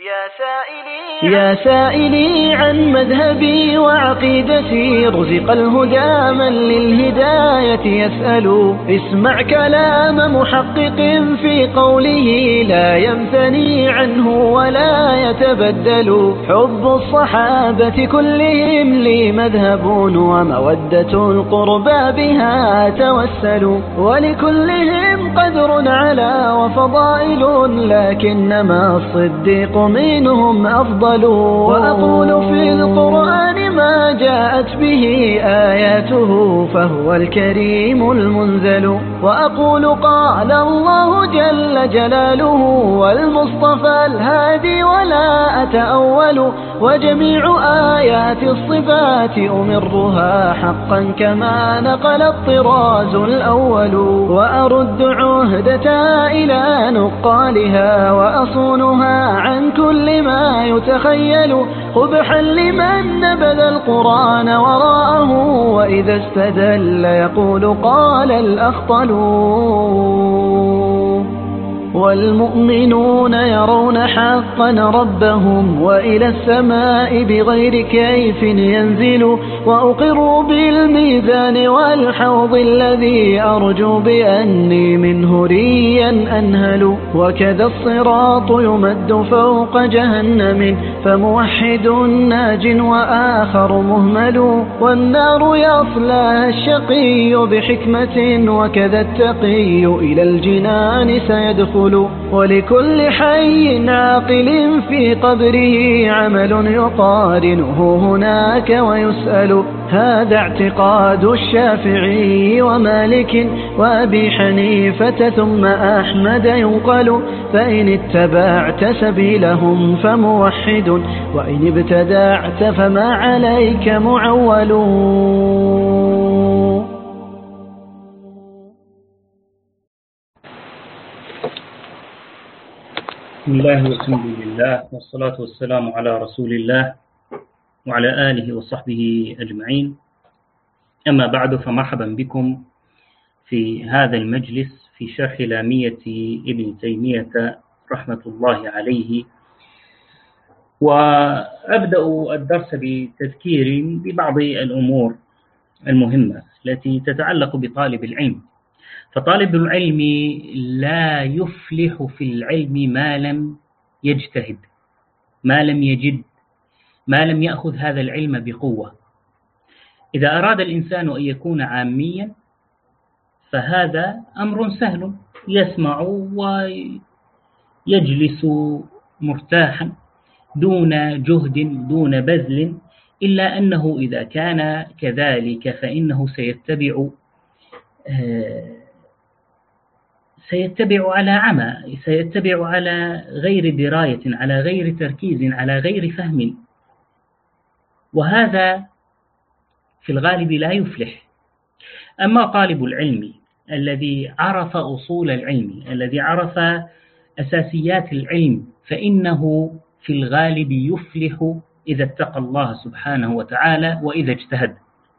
يا سائلي عن مذهبي وعقيدتي، رزق الهدى من للهداية يسأل. اسمع كلام محقق في قوله، لا يمتني عنه ولا يتبدل. حب الصحابة كلهم لي مذهب، ومودة القربى بها توسل. ولكلهم قدر على وفضائل، لكنما الصديق منهم أفضل. وأقول في القرآن ما جاءت به آياته، فهو الكريم المنزل. وأقول قال الله جل جلاله، والمصطفى الهادي ولا أتأول. وجميع آيات الصفات أمرها حقا كما نقل الطراز الأول. وأرد عهدتها إلى نقالها، وأصونها عن كل ما يتخيل. قبحا لمن نبذ القرآن وراءه، وإذا استدل يقول قال الأخطل. والمؤمنون يرون حقا ربهم، وإلى السماء بغير كيف ينزل. وأقر بالميزان والحوض الذي أرجو بأني منه ريا أنهل. وكذا الصراط يمد فوق جهنم، فموحد ناج وآخر مهمل. والنار يصلى الشقي بحكمة، وكذا التقي إلى الجنان سيدخل. ولكل حي عاقل في قبره عمل يقارنه هناك ويسأل. هذا اعتقاد الشافعي ومالك وأبي حنيفة ثم أحمد ينقل. فإن اتبعت سبيلهم فموحد، وإن ابتدعت فما عليك معول. بسم الله والحمد لله، والصلاة والسلام على رسول الله وعلى آله وصحبه أجمعين. أما بعد، فمرحبا بكم في هذا المجلس في شرح لامية ابن تيمية رحمة الله عليه. وأبدأ الدرس بتذكير ببعض الأمور المهمة التي تتعلق بطالب العلم. فطالب العلم لا يفلح في العلم ما لم يجتهد، ما لم يجد، ما لم يأخذ هذا العلم بقوة. إذا أراد الإنسان أن يكون عاميا فهذا أمر سهل، يسمع ويجلس مرتاحا دون جهد دون بذل. إلا أنه إذا كان كذلك فإنه سيتبع على عمى، سيتبع على غير دراية، على غير تركيز، على غير فهم، وهذا في الغالب لا يفلح. أما طالب العلم الذي عرف أصول العلم، الذي عرف أساسيات العلم، فإنه في الغالب يفلح إذا اتقى الله سبحانه وتعالى وإذا اجتهد.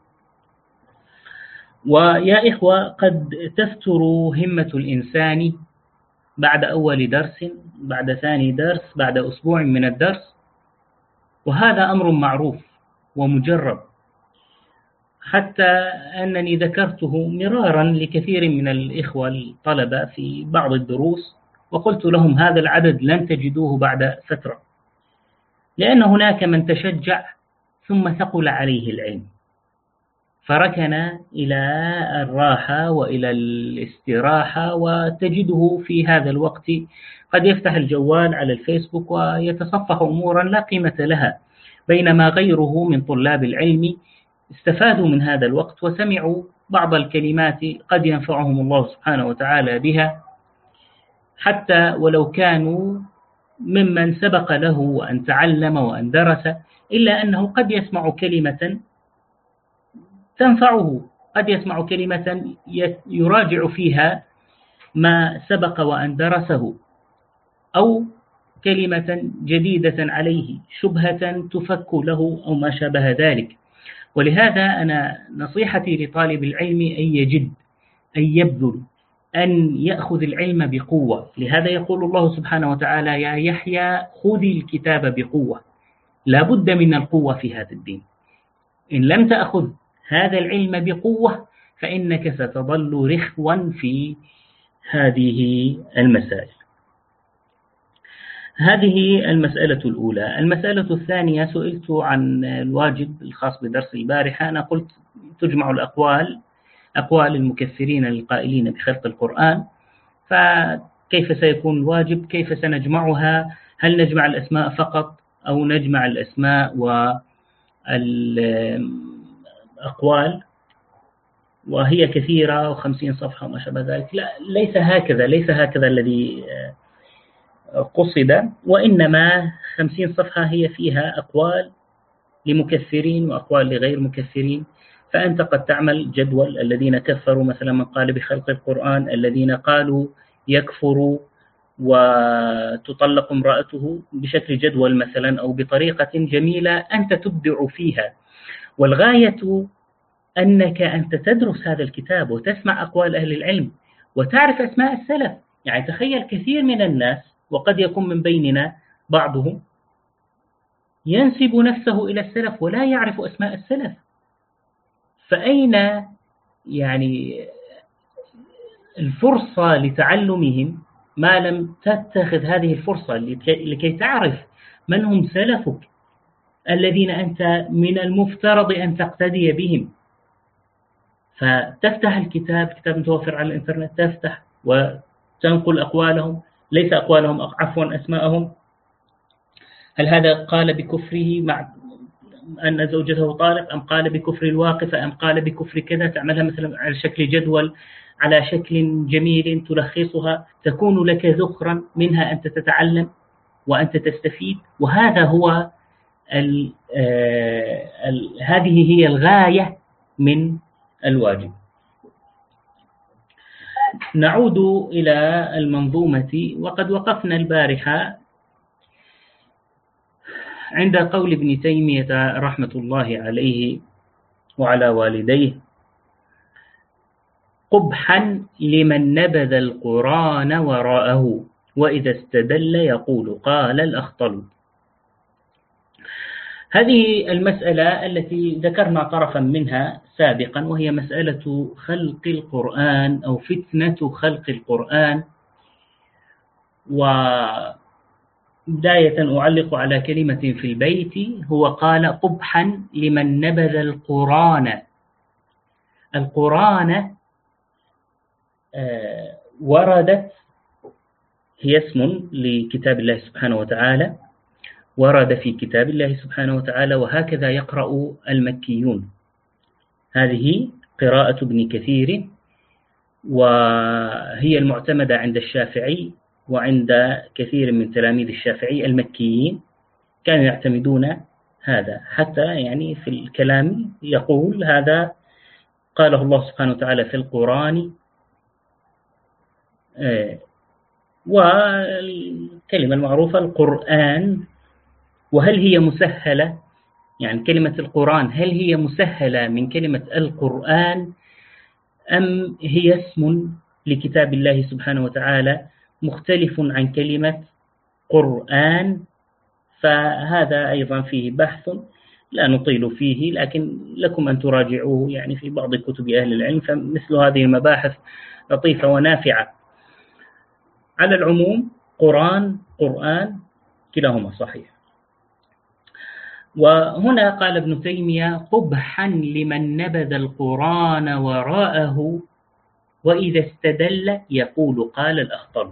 ويا إخوة، قد تفتر همة الإنسان بعد أول درس، بعد ثاني درس، بعد أسبوع من الدرس، وهذا أمر معروف ومجرب، حتى أنني ذكرته مرارا لكثير من الإخوة الطلبة في بعض الدروس، وقلت لهم هذا العدد لن تجدوه بعد فترة، لأن هناك من تشجع ثم ثقل عليه العلم فركن إلى الراحة وإلى الاستراحة، وتجده في هذا الوقت قد يفتح الجوال على الفيسبوك ويتصفح أمورا لا قيمة لها، بينما غيره من طلاب العلم استفادوا من هذا الوقت وسمعوا بعض الكلمات قد ينفعهم الله سبحانه وتعالى بها، حتى ولو كانوا ممن سبق له وأن تعلم وأن درس، إلا أنه قد يسمع كلمة تنفعه، قد يسمع كلمة يراجع فيها ما سبق وأن درسه، أو كلمة جديدة عليه، شبهة تفك له أو ما شابه ذلك. ولهذا أنا نصيحتي لطالب العلم أن يجد، أن يبذل، أن يأخذ العلم بقوة. لهذا يقول الله سبحانه وتعالى: يا يحيى خذ الكتاب بقوة. لا بد من القوة في هذا الدين. إن لم تأخذ هذا العلم بقوة فإنك ستظل رخوا في هذه المسائل. هذه المسألة الأولى. المسألة الثانية، سئلت عن الواجب الخاص بدرس البارحة. أنا قلت تجمع أقوال المكفرين القائلين بخلق القرآن، فكيف سيكون الواجب؟ كيف سنجمعها؟ هل نجمع الأسماء فقط أو نجمع الأسماء والأقوال؟ وهي كثيرة و50 صفحة وما شابه ذلك. لا، ليس هكذا الذي قصد، وإنما 50 صفحة هي فيها أقوال لمكفرين وأقوال لغير مكفرين. فأنت قد تعمل جدول: الذين كفروا مثلا من قال بخلق القرآن، الذين قالوا يكفر وتطلق امرأته، بشكل جدول مثلا أو بطريقة جميلة أنت تبدع فيها. والغاية أنك أنت تدرس هذا الكتاب وتسمع أقوال أهل العلم وتعرف أسماء السلف. يعني تخيل كثير من الناس، وقد يكون من بيننا بعضهم، ينسب نفسه إلى السلف ولا يعرف أسماء السلف. فأين يعني الفرصة لتعلمهم ما لم تتخذ هذه الفرصة لكي تعرف من هم سلفك الذين أنت من المفترض أن تقتدي بهم؟ فتفتح الكتاب متوفر على الإنترنت، تفتح وتنقل أقوالهم، ليس أقوالهم، عفوا أسماءهم. هل هذا قال بكفره مع أن زوجته طالق، أم قال بكفر الواقفة، أم قال بكفر كذا؟ تعملها مثلا على شكل جدول، على شكل جميل تلخصها، تكون لك ذخرا منها أنت تتعلم وأنت تستفيد. وهذا هو هذه هي الغاية من الواجب. نعود إلى المنظومة، وقد وقفنا البارحة عند قول ابن تيمية رحمة الله عليه وعلى والديه: قبحا لمن نبذ القرآن وراءه وإذا استدل يقول قال الأخطل. هذه المسألة التي ذكرنا طرفا منها سابقا، وهي مسألة خلق القرآن أو فتنة خلق القرآن. وبداية أعلق على كلمة في البيت، هو قال قبحا لمن نبذ القرآن. القرآن وردت، هي اسم لكتاب الله سبحانه وتعالى، ورد في كتاب الله سبحانه وتعالى، وهكذا يقرأ المكيون. هذه قراءة ابن كثير، وهي المعتمدة عند الشافعي وعند كثير من تلاميذ الشافعي المكيين، كانوا يعتمدون هذا. حتى يعني في الكلام يقول هذا قاله الله سبحانه وتعالى في القرآن. والكلمة المعروفة القرآن، وهل هي مسهلة؟ يعني كلمة القرآن هل هي مسهلة من كلمة القرآن، أم هي اسم لكتاب الله سبحانه وتعالى مختلف عن كلمة قرآن؟ فهذا أيضا فيه بحث لا نطيل فيه، لكن لكم أن تراجعوه يعني في بعض كتب أهل العلم، فمثل هذه المباحث لطيفة ونافعة. على العموم قرآن كلاهما صحيح. وهنا قال ابن تيمية قبحا لمن نبذ القرآن وراءه وإذا استدل يقول قال الأخطل.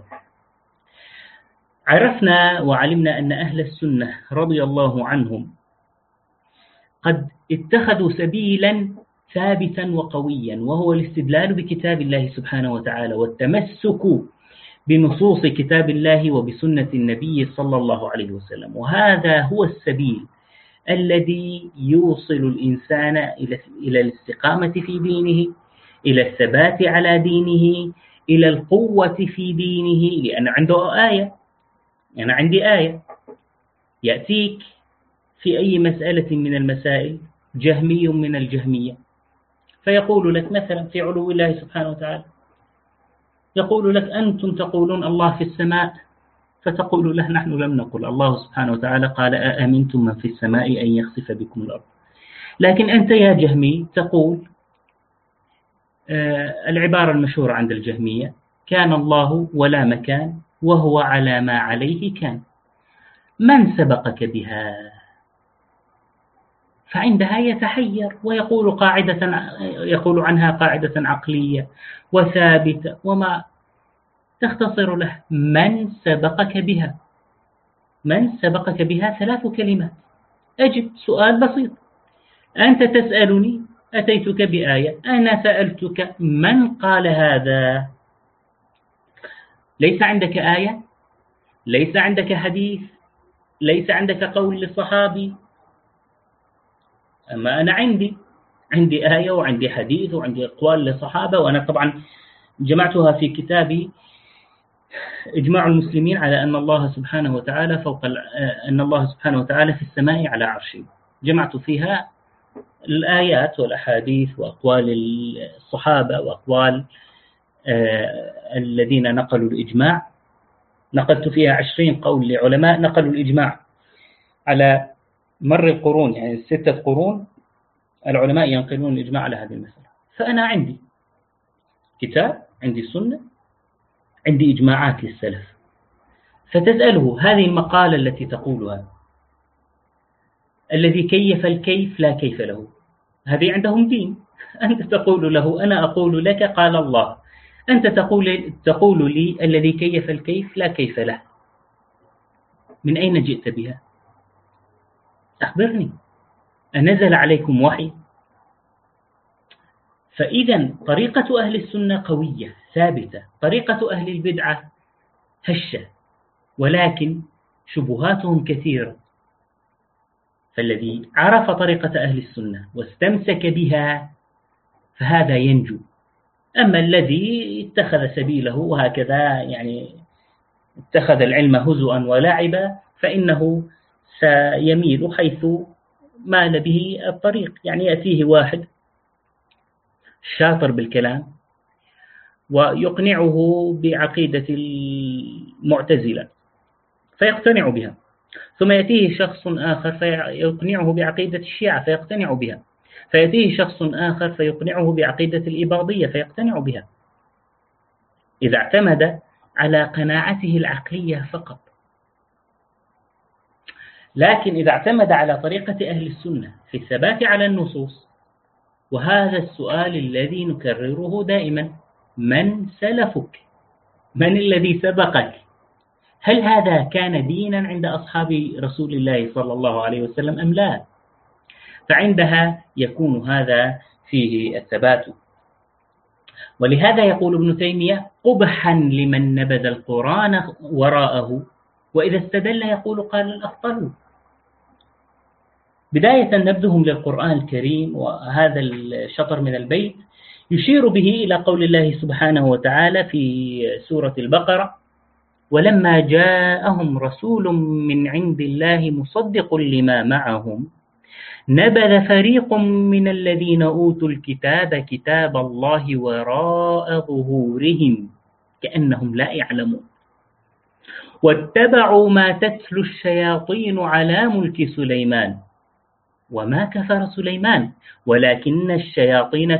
عرفنا وعلمنا أن أهل السنة رضي الله عنهم قد اتخذوا سبيلا ثابتا وقويا، وهو الاستدلال بكتاب الله سبحانه وتعالى والتمسك بنصوص كتاب الله وبسنة النبي صلى الله عليه وسلم. وهذا هو السبيل الذي يوصل الإنسان إلى الاستقامة في دينه، إلى الثبات على دينه، إلى القوة في دينه. لأن عنده آية، أنا عندي آية. يأتيك في أي مسألة من المسائل جهمي من الجهمية فيقول لك مثلا في علو الله سبحانه وتعالى، يقول لك أنتم تقولون الله في السماء، فتقول له نحن لم نقل. الله سبحانه وتعالى قال أأمنتم من في السماء أن يخسف بكم الأرض. لكن أنت يا جهمي تقول العبارة المشهورة عند الجهمية: كان الله ولا مكان وهو على ما عليه كان. من سبقك بها؟ فعندها يتحير ويقول يقول عنها قاعدة عقلية وثابتة، وما تختصر له من سبقك بها. من سبقك بها 3 كلمات. أجب سؤال بسيط. أنت تسألني، أتيتك بآية، أنا سألتك من قال هذا؟ ليس عندك آية، ليس عندك حديث، ليس عندك قول للصحابي. أما أنا عندي آية وعندي حديث وعندي أقوال للصحابة، وأنا طبعا جمعتها في كتابي إجماع المسلمين على أن الله سبحانه وتعالى أن الله سبحانه وتعالى في السماء على عرشه. جمعت فيها الآيات والأحاديث وأقوال الصحابة وأقوال الذين نقلوا الإجماع. نقلت فيها 20 قول لعلماء نقلوا الإجماع على مر القرون، يعني 6 قرون العلماء ينقلون الإجماع على هذه المسألة. فأنا عندي كتاب، عندي سنة، عندي إجماعات للسلف. فتسأله هذه المقالة التي تقولها: الذي كيف الكيف لا كيف له، هذه عندهم دين. أنت تقول له أنا أقول لك قال الله، أنت تقول لي الذي كيف الكيف لا كيف له. من أين جئت بها؟ أخبرني، أنزل عليكم وحي؟ فإذا طريقة أهل السنة قوية ثابتة، طريقة أهل البدعة هشة، ولكن شبهاتهم كثيرة. فالذي عرف طريقة أهل السنة واستمسك بها فهذا ينجو. أما الذي اتخذ سبيله وهكذا يعني اتخذ العلم هزؤا ولعبا فإنه سيميل حيث مال به الطريق. يعني يأتيه واحد شاطر بالكلام ويقنعه بعقيدة المعتزلة فيقتنع بها، ثم يأتيه شخص آخر فيقنعه بعقيدة الشيعة فيقتنع بها، فيأتيه شخص آخر فيقنعه بعقيدة الإباضية فيقتنع بها، إذا اعتمد على قناعته العقلية فقط. لكن إذا اعتمد على طريقة أهل السنة في الثبات على النصوص، وهذا السؤال الذي نكرره دائما: من سلفك؟ من الذي سبقك؟ هل هذا كان دينا عند أصحاب رسول الله صلى الله عليه وسلم أم لا؟ فعندها يكون هذا فيه الثبات. ولهذا يقول ابن تيمية: قبحا لمن نبذ القرآن وراءه، وإذا استدل يقول قال الأخطل. بداية نبذهم للقرآن الكريم، وهذا الشطر من البيت يشير به إلى قول الله سبحانه وتعالى في سورة البقرة: ولما جاءهم رسول من عند الله مصدق لما معهم نبذ فريق من الذين أوتوا الكتاب كتاب الله وراء ظهورهم كأنهم لا يعلمون واتبعوا ما تتلو الشياطين على ملك سليمان وما كفر سليمان ولكن الشياطين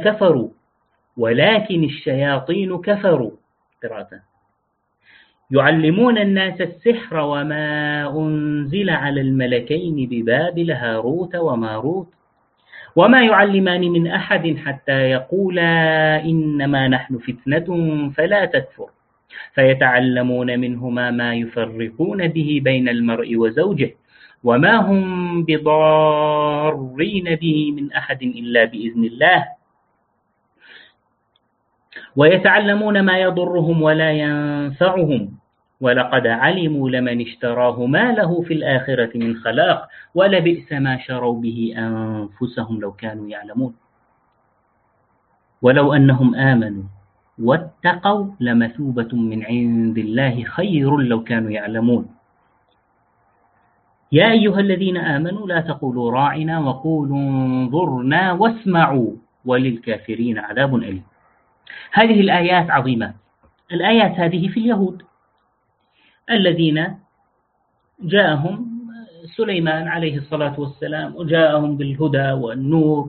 كفروا قراءة يعلمون الناس السحر وما أنزل على الملكين ببابل هاروت وماروت وما يعلمان من أحد حتى يقولا إنما نحن فتنة فلا تكفر فيتعلمون منهما ما يفرقون به بين المرء وزوجه وما هم بضارين به من أحد إلا بإذن الله ويتعلمون ما يضرهم ولا ينفعهم ولقد علموا لمن اشتراه ما له في الآخرة من خلاق ولبئس ما شروا به أنفسهم لو كانوا يعلمون ولو أنهم آمنوا واتقوا لمثوبة من عند الله خير لو كانوا يعلمون يا أيها الذين آمنوا لا تقولوا راعنا وقولوا انظرنا واسمعوا وللكافرين عذاب أليم. هذه الآيات عظيمة. الآيات هذه في اليهود الذين جاءهم سليمان عليه الصلاة والسلام وجاءهم بالهدى والنور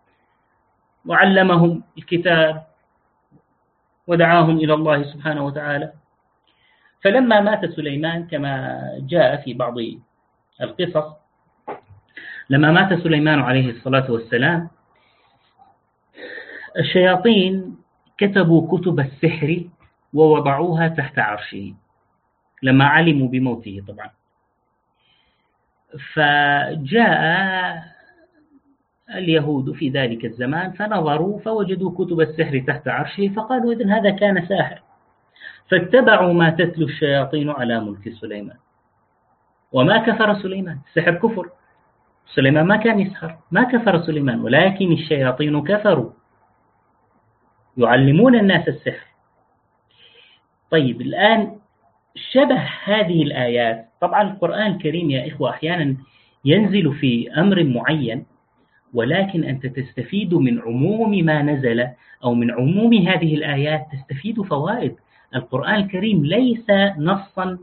وعلمهم الكتاب ودعاهم إلى الله سبحانه وتعالى. فلما مات سليمان كما جاء في بعض القصص، لما مات سليمان عليه الصلاة والسلام الشياطين كتبوا كتب السحر ووضعوها تحت عرشه لما علموا بموته طبعا. فجاء اليهود في ذلك الزمان فنظروا فوجدوا كتب السحر تحت عرشه فقالوا إذن هذا كان ساحر، فاتبعوا ما تتلو الشياطين على ملك سليمان. وما كفر سليمان، السحر كفر، سليمان ما كان يسحر، ما كفر سليمان، ولكن الشياطين كفروا يعلمون الناس السحر. طيب الآن شبه هذه الآيات، طبعا القرآن الكريم يا إخوة أحيانا ينزل في أمر معين، ولكن أنت تستفيد من عموم ما نزل أو من عموم هذه الآيات تستفيد فوائد. القرآن الكريم ليس نصا،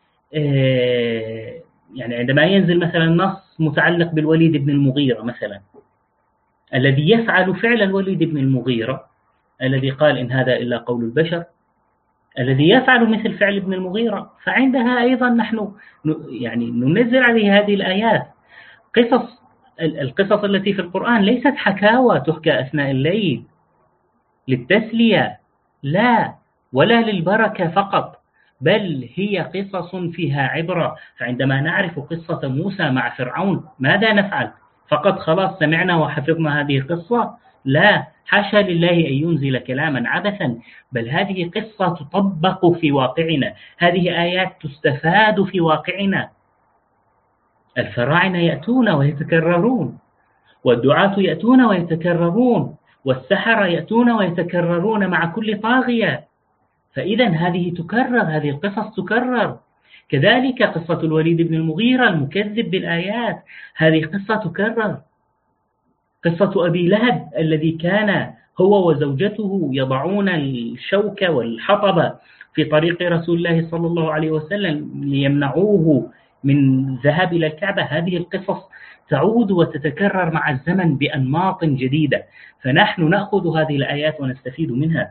يعني عندما ينزل مثلا نص متعلق بالوليد بن المغيرة مثلا الذي يفعل فعل الوليد بن المغيرة الذي قال إن هذا إلا قول البشر، الذي يفعل مثل فعل ابن المغيرة، فعندها أيضا نحن يعني ننزل عليه هذه الآيات. القصص التي في القرآن ليست حكاوى تحكى أثناء الليل للتسلية، لا، ولا للبركة فقط، بل هي قصص فيها عبرة. فعندما نعرف قصة موسى مع فرعون ماذا نفعل؟ فقط خلاص سمعنا وحفظنا هذه القصة؟ لا، حاشا لله أن ينزل كلاما عبثا، بل هذه قصة تطبق في واقعنا، هذه آيات تستفاد في واقعنا. الفراعنة يأتون ويتكررون، والدعاة يأتون ويتكررون، والسحرة يأتون ويتكررون مع كل طاغية. فإذا هذه تكرر، هذه القصص تكرر. كذلك قصة الوليد بن المغيرة المكذب بالآيات، هذه قصة تكرر. قصة أبي لهب الذي كان هو وزوجته يضعون الشوك والحطب في طريق رسول الله صلى الله عليه وسلم ليمنعوه من ذهاب إلى الكعبة، هذه القصص تعود وتتكرر مع الزمن بأنماط جديدة، فنحن نأخذ هذه الآيات ونستفيد منها.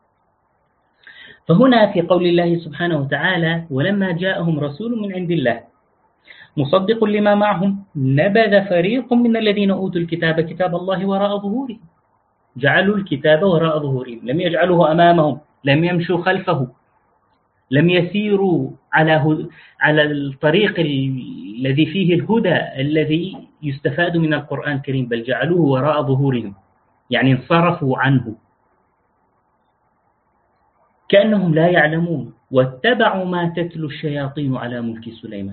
فهنا في قول الله سبحانه وتعالى ولما جاءهم رسول من عند الله مصدق لما معهم نبذ فريق من الذين أوتوا الكتاب كتاب الله وراء ظهورهم. جعلوا الكتاب وراء ظهورهم، لم يجعلوه أمامهم، لم يمشوا خلفه، لم يسيروا على الطريق الذي فيه الهدى الذي يستفاد من القرآن الكريم، بل جعلوه وراء ظهورهم، يعني انصرفوا عنه كأنهم لا يعلمون. واتبعوا ما تتلو الشياطين على ملك سليمان.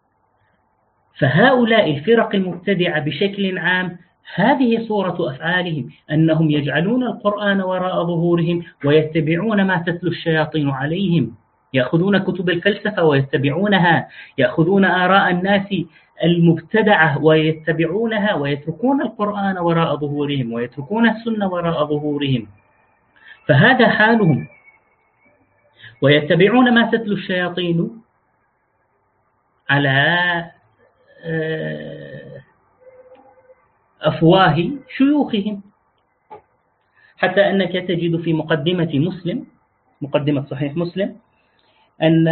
فهؤلاء الفرق المبتدعة بشكل عام هذه صورة أفعالهم، أنهم يجعلون القرآن وراء ظهورهم ويتبعون ما تتلو الشياطين عليهم، يأخذون كتب الفلسفة ويتبعونها، يأخذون آراء الناس المبتدعة ويتبعونها، ويتركون القرآن وراء ظهورهم ويتركون السنة وراء ظهورهم. فهذا حالهم. ويتبعون ما تتلو الشياطين على أفواه شيوخهم، حتى أنك تجد في مقدمة صحيح مسلم أن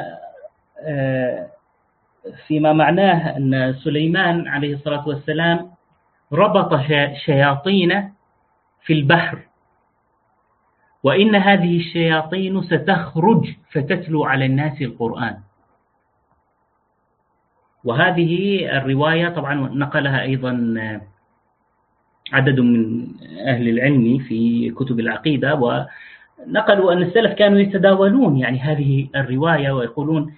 فيما معناه أن سليمان عليه الصلاة والسلام ربط شياطين في البحر، وإن هذه الشياطين ستخرج فتتلو على الناس القرآن. وهذه الرواية طبعا نقلها أيضا عدد من أهل العلم في كتب العقيدة، ونقلوا أن السلف كانوا يتداولون يعني هذه الرواية ويقولون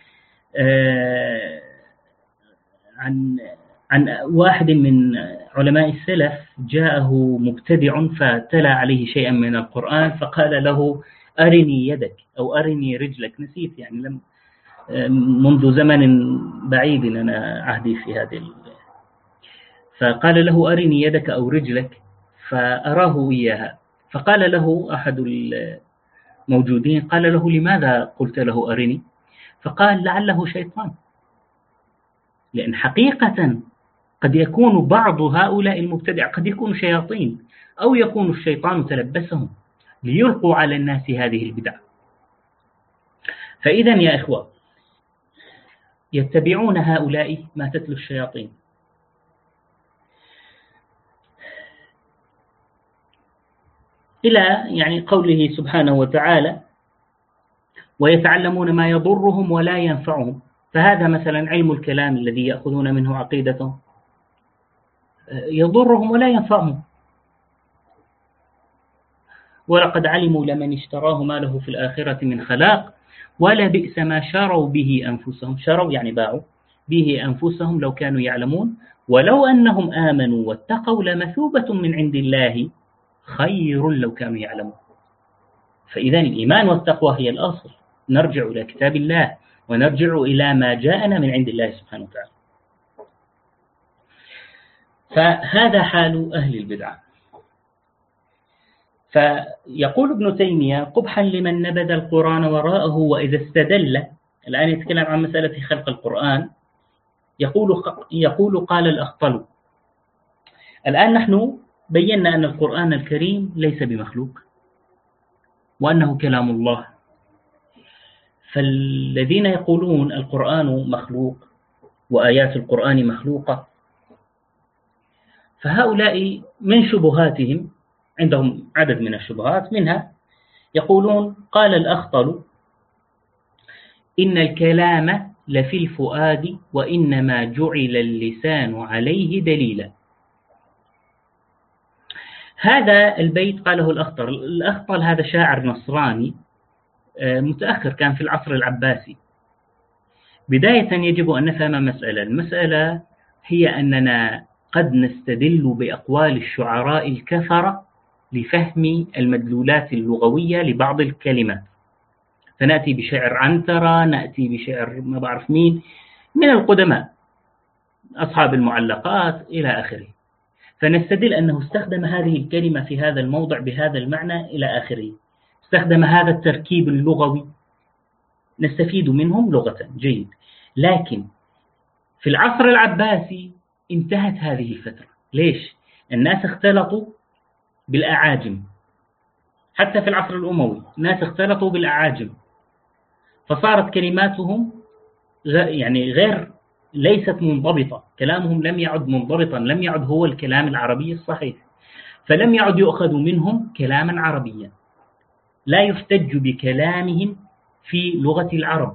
عن واحد من علماء السلف جاءه مبتدع فتلا عليه شيئا من القرآن فقال له أرني يدك أو أرني رجلك، نسيت يعني منذ زمن بعيد أنا عهدي في هذه فقال له أرني يدك أو رجلك فأراه إياها، فقال له أحد موجودين. قال له: لماذا قلت له أرني؟ فقال: لعله شيطان. لأن حقيقة قد يكون بعض هؤلاء المبتدع قد يكون شياطين، أو يكون الشيطان تلبسهم ليلقوا على الناس هذه البدع. فإذا يا إخوة، يتبعون هؤلاء ما تتلو الشياطين. إلى يعني قوله سبحانه وتعالى: ويتعلمون ما يضرهم ولا ينفعهم. فهذا مثلا علم الكلام الذي يأخذون منه عقيدتهم يضرهم ولا ينفعهم. ولقد علموا لمن اشتراه ما له في الآخرة من خلاق ولبئس ما شروا به أنفسهم. شروا يعني باعوا به أنفسهم لو كانوا يعلمون ولو أنهم آمنوا واتقوا لمثوبة من عند الله خير لو كانوا يعلمون. فإذا الإيمان والتقوى هي الأصل. نرجع إلى كتاب الله ونرجع إلى ما جاءنا من عند الله سبحانه وتعالى. فهذا حال أهل البدعة. فيقول ابن تيمية: قبحا لمن نبذ القرآن وراءه وإذا استدل. الآن يتكلم عن مسألة خلق القرآن. يقول قال الأخطل. الآن نحن بينا أن القرآن الكريم ليس بمخلوق وأنه كلام الله. فالذين يقولون القرآن مخلوق وآيات القرآن مخلوقة، فهؤلاء من شبهاتهم، عندهم عدد من الشبهات، منها يقولون: قال الأخطل: إن الكلام لفي الفؤاد وإنما جعل اللسان عليه دليلا. هذا البيت قاله الأخطل. الأخطل هذا شاعر نصراني متأخر، كان في العصر العباسي. بداية يجب أن نفهم المسألة هي أننا قد نستدل بأقوال الشعراء الكفرة لفهم المدلولات اللغوية لبعض الكلمات. فنأتي بشعر عنترة، نأتي بشعر ما بعرف مين من القدماء أصحاب المعلقات إلى آخره، فنستدل أنه استخدم هذه الكلمة في هذا الموضع بهذا المعنى إلى آخره، استخدم هذا التركيب اللغوي، نستفيد منهم لغة. جيد. لكن في العصر العباسي انتهت هذه الفترة. ليش؟ الناس اختلطوا بالأعاجم. حتى في العصر الأموي الناس اختلطوا بالأعاجم، فصارت كلماتهم يعني ليست منضبطة. كلامهم لم يعد منضبطا، لم يعد هو الكلام العربي الصحيح، فلم يعد يؤخذ منهم كلاما عربيا، لا يحتج بكلامهم في لغة العرب.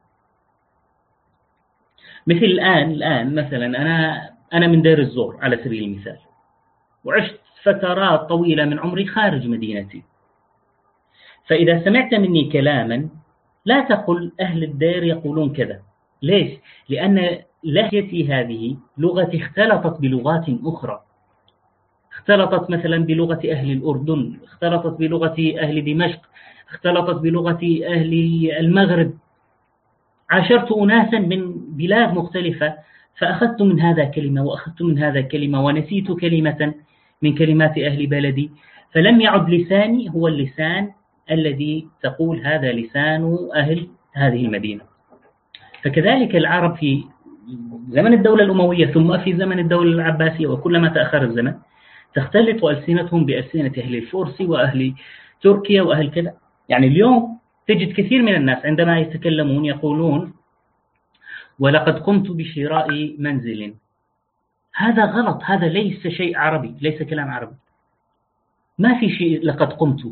مثل الآن مثلا أنا من دير الزور على سبيل المثال، وعشت فترات طويلة من عمري خارج مدينتي. فإذا سمعت مني كلاما لا تقل أهل الدير يقولون كذا. ليش؟ لأن لهجتي هذه لغتي اختلطت بلغات أخرى، اختلطت مثلا بلغة أهل الأردن، اختلطت بلغة أهل دمشق، اختلطت بلغة أهل المغرب. عاشرت أناسا من بلاد مختلفة، فأخذت من هذا كلمة وأخذت من هذا كلمة ونسيت كلمة من كلمات أهل بلدي، فلم يعد لساني هو اللسان الذي تقول هذا لسان أهل هذه المدينة. فكذلك العرب في زمن الدولة الأموية ثم في زمن الدولة العباسية، وكلما تأخر الزمن تختلط ألسنتهم بألسنة أهل الفرس وأهل تركيا وأهل كذا. يعني اليوم تجد كثير من الناس عندما يتكلمون يقولون: ولقد قمت بشراء منزل. هذا غلط، هذا ليس شيء عربي، ليس كلام عربي. ما في شيء لقد قمت.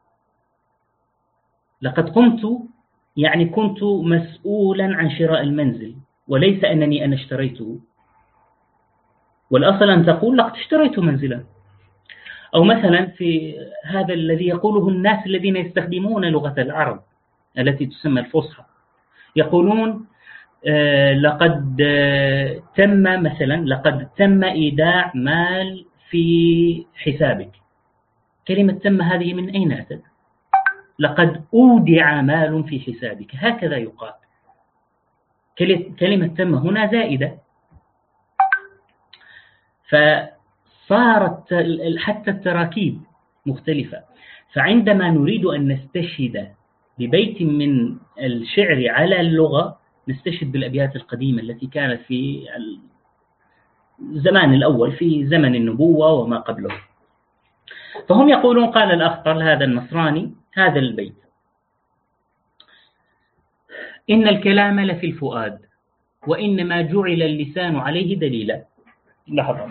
لقد قمت يعني كنت مسؤولا عن شراء المنزل، وليس أنني أنا اشتريته. والأصل أن تقول: لقد اشتريت منزلا. أو مثلا في هذا الذي يقوله الناس الذين يستخدمون لغة العرب التي تسمى الفصحى، يقولون لقد تم إيداع مال في حسابك. كلمة تم هذه من أين أتت؟ لقد أودع مال في حسابك، هكذا يقال. كلمة تم هنا زائدة، فصارت حتى التراكيب مختلفة. فعندما نريد أن نستشهد ببيت من الشعر على اللغة نستشهد بالأبيات القديمة التي كانت في الزمان الأول في زمن النبوة وما قبله. فهم يقولون قال الأخطل هذا النصراني هذا البيت: إن الكلام لفي الفؤاد وإنما جعل اللسان عليه دليلا. لحظة.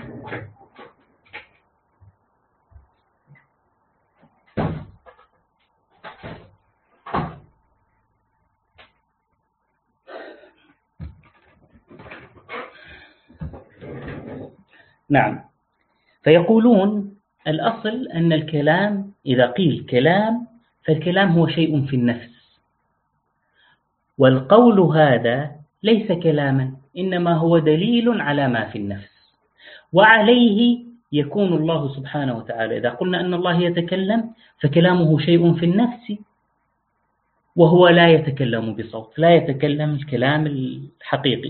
نعم. فيقولون الأصل أن الكلام إذا قيل كلام فالكلام هو شيء في النفس، والقول هذا ليس كلاما إنما هو دليل على ما في النفس، وعليه يكون الله سبحانه وتعالى. إذا قلنا أن الله يتكلم فكلامه شيء في النفس وهو لا يتكلم بصوت، لا يتكلم الكلام الحقيقي.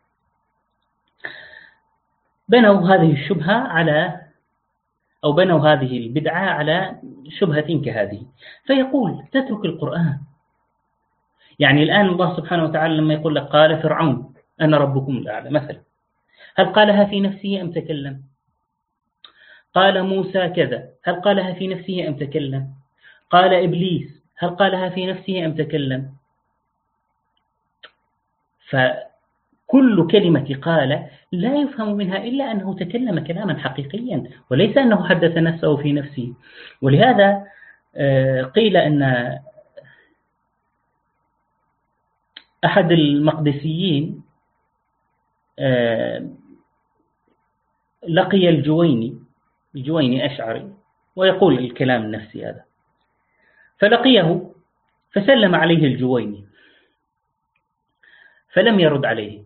بنوا هذه الشبهة على أو بنوا هذه البدعة على شبهة كهذه. فيقول تترك القرآن. يعني الآن الله سبحانه وتعالى لما يقول لك قال فرعون أنا ربكم الأعلى مثلا، هل قالها في نفسه أم تكلم؟ قال موسى كذا، هل قالها في نفسه أم تكلم؟ قال إبليس، هل قالها في نفسه أم تكلم؟ فكل كلمة قال لا يفهم منها إلا أنه تكلم كلاما حقيقيا وليس أنه حدث نفسه في نفسه. ولهذا قيل أن أحد المقدسيين لقي الجويني أشعري ويقول الكلام النفسي هذا، فلقيه فسلم عليه الجويني فلم يرد عليه.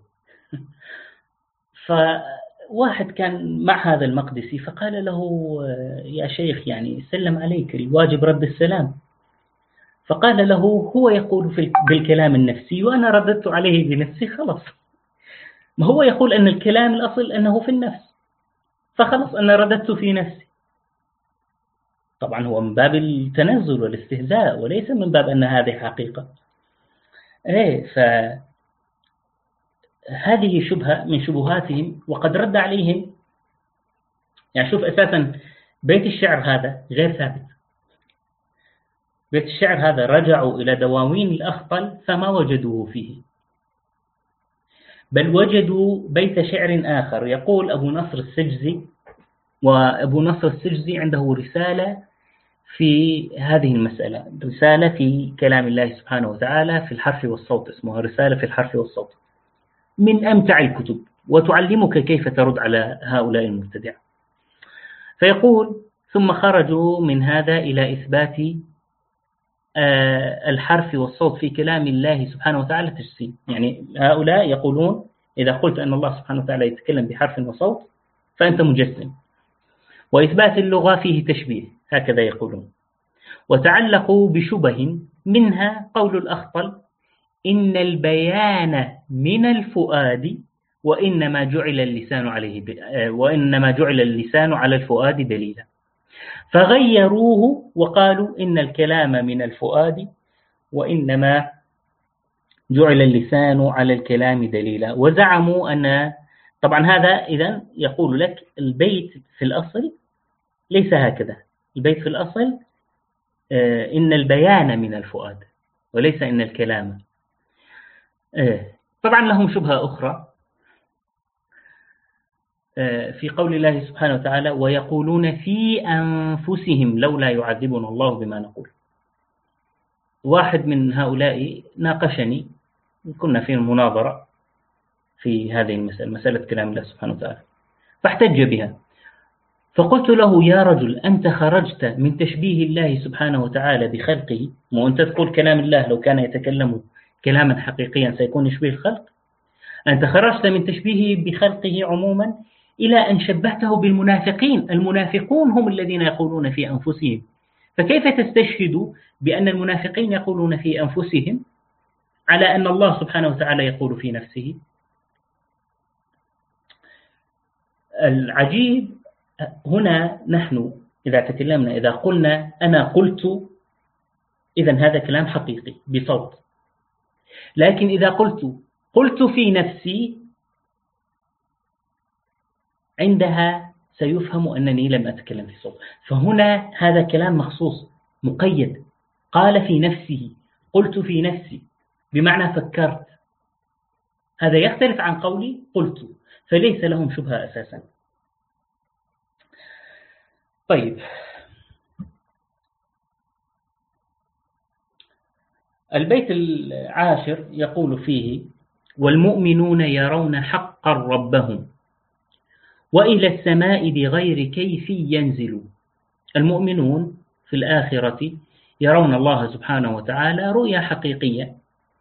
فواحد كان مع هذا المقدسي فقال له يا شيخ يعني سلم عليك الواجب رد السلام. فقال له هو يقول بالكلام النفسي وأنا رددت عليه بنفسي، خلاص ما هو يقول أن الكلام الأصل أنه في النفس فخلص أنا رددت في نفسي. طبعا هو من باب التنزل والاستهزاء وليس من باب أن هذه حقيقة. فهذه شبهة من شبهاتهم وقد رد عليهم. يعني شوف أساسا بيت الشعر هذا غير ثابت. بيت الشعر هذا رجعوا إلى دواوين الأخطل فما وجدوه فيه، بل وجدوا بيت شعر آخر يقول أبو نصر السجزي، وأبو نصر السجزي عنده رسالة في هذه المسألة، رسالة في كلام الله سبحانه وتعالى في الحرف والصوت، اسمها رسالة في الحرف والصوت، من أمتع الكتب وتعلمك كيف ترد على هؤلاء المبتدعة. فيقول ثم خرجوا من هذا إلى إثبات الحرف والصوت في كلام الله سبحانه وتعالى تجسيم. يعني هؤلاء يقولون إذا قلت أن الله سبحانه وتعالى يتكلم بحرف وصوت فأنت مجسم، وإثبات اللغة فيه تشبيه، هكذا يقولون. وتعلقوا بشبه منها قول الأخطل إن البيان من الفؤاد وإنما جعل اللسان على الفؤاد دليلا، فغيروه وقالوا إن الكلام من الفؤاد وإنما جعل اللسان على الكلام دليلا. وزعموا أن طبعا هذا إذن يقول لك البيت في الأصل ليس هكذا، البيت في الأصل إن البيان من الفؤاد وليس إن الكلام. طبعا لهم شبهة أخرى في قول الله سبحانه وتعالى ويقولون في أنفسهم لولا يعذبنا الله بما نقول. واحد من هؤلاء ناقشني، كنا في المناظرة في هذه المسألة، مسألة كلام الله سبحانه وتعالى، فاحتج بها. فقلت له يا رجل أنت خرجت من تشبيه الله سبحانه وتعالى بخلقه، وأنت تقول كلام الله لو كان يتكلم كلاما حقيقيا سيكون يشبه الخلق. أنت خرجت من تشبيهه بخلقه عموما إلى أن شبهته بالمنافقين. المنافقون هم الذين يقولون في أنفسهم، فكيف تستشهد بأن المنافقين يقولون في أنفسهم على أن الله سبحانه وتعالى يقول في نفسه؟ العجيب هنا نحن إذا قلنا أنا قلت، إذن هذا كلام حقيقي بصوت. لكن إذا قلت في نفسي، عندها سيفهم أنني لم أتكلم في صوت. فهنا هذا كلام مخصوص مقيد، قال في نفسه، قلت في نفسي بمعنى فكرت. هذا يختلف عن قولي قلت، فليس لهم شبهة أساسا. طيب، البيت 10 يقول فيه: والمؤمنون يرون حقا ربهم وإلى السماء بغير كيف ينزل. المؤمنون في الآخرة يرون الله سبحانه وتعالى رؤيا حقيقية،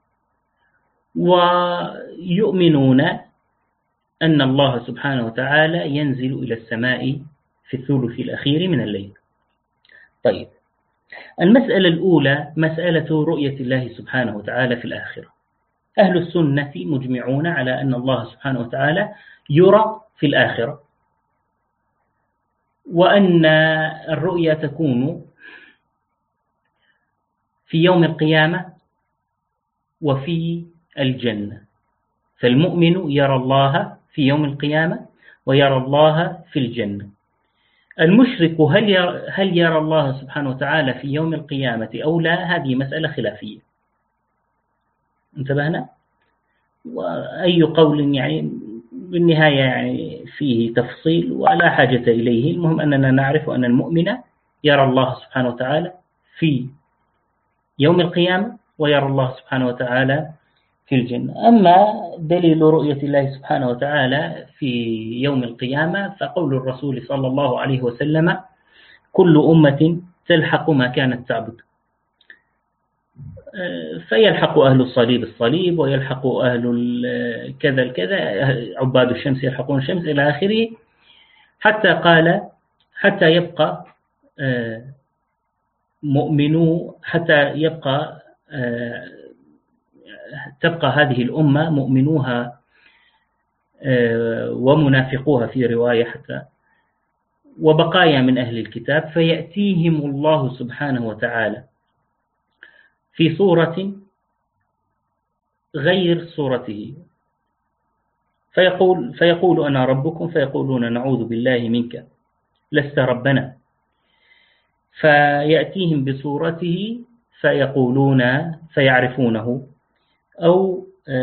ويؤمنون أن الله سبحانه وتعالى ينزل إلى السماء في الثلث الأخير من الليل. طيب، المسألة الأولى مسألة رؤية الله سبحانه وتعالى في الآخرة. أهل السنة مجمعون على أن الله سبحانه وتعالى يرى في الآخرة، وأن الرؤيا تكون في يوم القيامة وفي الجنة. فالمؤمن يرى الله في يوم القيامة ويرى الله في الجنة. المشرك هل يرى الله سبحانه وتعالى في يوم القيامة أو لا؟ هذه مسألة خلافية. انتبهنا؟ وأي قول يعني بالنهاية يعني فيه تفصيل ولا حاجة إليه. المهم أننا نعرف أن المؤمن يرى الله سبحانه وتعالى في يوم القيامة ويرى الله سبحانه وتعالى في الجنة. أما دليل رؤية الله سبحانه وتعالى في يوم القيامة فقول الرسول صلى الله عليه وسلم: كل أمة تلحق ما كانت تعبد. فيلحق أهل الصليب الصليب، ويلحق أهل كذا الكذا، عباد الشمس يلحقون الشمس إلى آخره، حتى قال: حتى يبقى مؤمنو، حتى يبقى تبقى هذه الأمة مؤمنوها ومنافقوها في رواية حتى، وبقايا من أهل الكتاب، فيأتيهم الله سبحانه وتعالى في صورة غير صورته، فيقول أنا ربكم، فيقولون نعوذ بالله منك لست ربنا. فيأتيهم بصورته فيقولون فيعرفونه، أو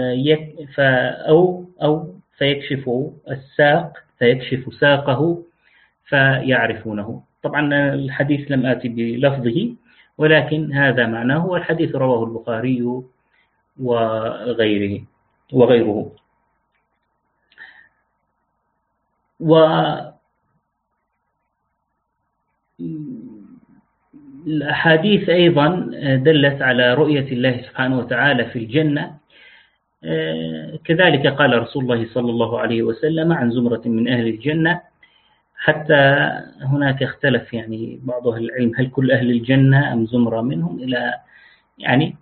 فيكشف الساق فيكشف ساقه فيعرفونه. طبعا الحديث لم آتي بلفظه، ولكن هذا معناه، والحديث رواه البخاري وغيره. والأحاديث أيضا دلت على رؤية الله سبحانه وتعالى في الجنة. كذلك قال رسول الله صلى الله عليه وسلم عن زمرة من أهل الجنة، حتى هناك اختلف يعني بعض أهل العلم هل كل أهل الجنة أم زمرة منهم، إلى يعني،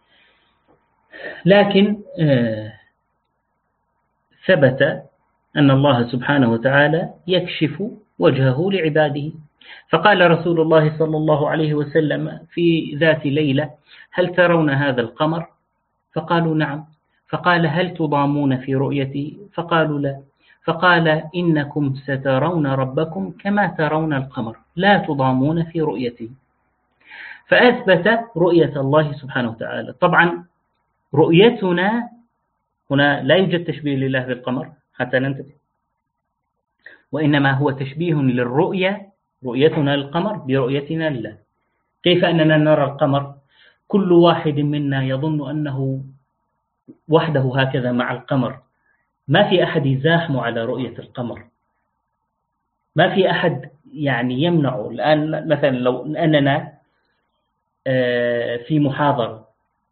لكن ثبت أن الله سبحانه وتعالى يكشف وجهه لعباده. فقال رسول الله صلى الله عليه وسلم في ذات ليلة: هل ترون هذا القمر؟ فقالوا نعم. فقال: هل تضامون في رؤيتي؟ فقالوا لا. فقال: إنكم سترون ربكم كما ترون القمر، لا تضامون في رؤيته. فأثبت رؤية الله سبحانه وتعالى. طبعا رؤيتنا هنا لا يوجد تشبيه لله بالقمر حتى ننتبه، وإنما هو تشبيه للرؤية، رؤيتنا للقمر برؤيتنا لله. كيف أننا نرى القمر؟ كل واحد منا يظن أنه وحده هكذا مع القمر، ما في أحد يزاحم على رؤية القمر، ما في أحد يعني يمنعه. الآن مثلا لو أننا في محاضرة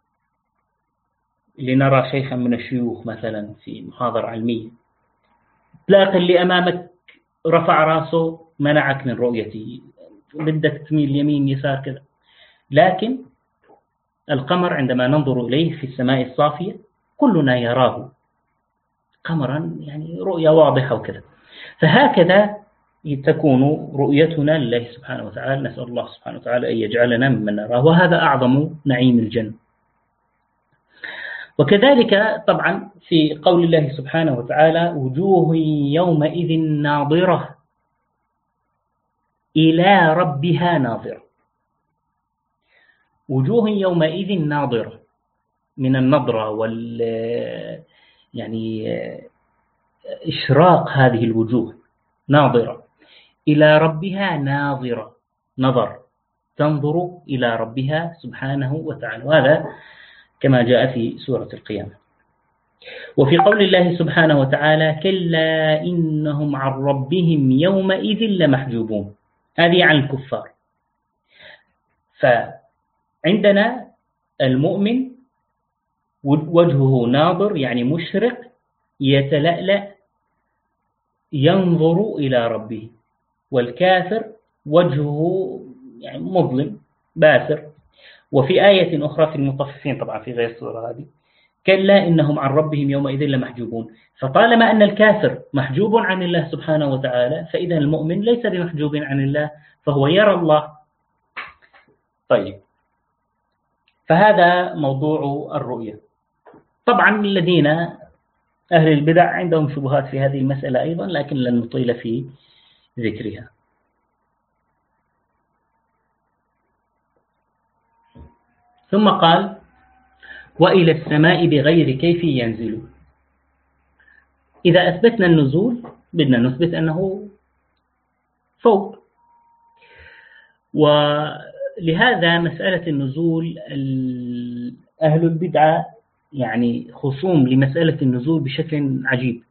لنرى شيخا من الشيوخ مثلا في محاضرة علمية، تلاقي اللي أمامك رفع راسه منعك من رؤيته، بدك تميل يمين يسار كذا. لكن القمر عندما ننظر إليه في السماء الصافية كلنا يراه قمرا، يعني رؤية واضحة وكذا. فهكذا تكون رؤيتنا لله سبحانه وتعالى. نسأل الله سبحانه وتعالى أن يجعلنا ممن نراه، وهذا أعظم نعيم الجنة. وكذلك طبعا في قول الله سبحانه وتعالى: وجوه يومئذ ناظرة إلى ربها ناظرة. وجوه يومئذ ناظرة، من النظرة يعني إشراق هذه الوجوه، ناظرة إلى ربها ناظرة، نظر، تنظر إلى ربها سبحانه وتعالى، وهذا كما جاء في سورة القيامة. وفي قول الله سبحانه وتعالى: كلا إنهم عن ربهم يومئذ لمحجوبون، هذه عن الكفار. فعندنا المؤمن وجهه ناظر يعني مشرق، يتلألأ، ينظر إلى ربه. والكافر وجهه يعني مظلم باسر. وفي آية أخرى في المطففين، طبعا في غير السورة هذه: كلا إنهم عن ربهم يومئذ لمحجوبون. فطالما أن الكافر محجوب عن الله سبحانه وتعالى، فإذا المؤمن ليس بمحجوب عن الله، فهو يرى الله. طيب، فهذا موضوع الرؤية. طبعا الذين أهل البدع عندهم شبهات في هذه المسألة أيضا، لكن لن نطيل في ذكرها. ثم قال: وإلى السماء بغير كيف ينزل. إذا أثبتنا النزول بدنا نثبت أنه فوق. ولهذا مسألة النزول أهل البدعة يعني خصوم لمسألة النزول بشكل عجيب.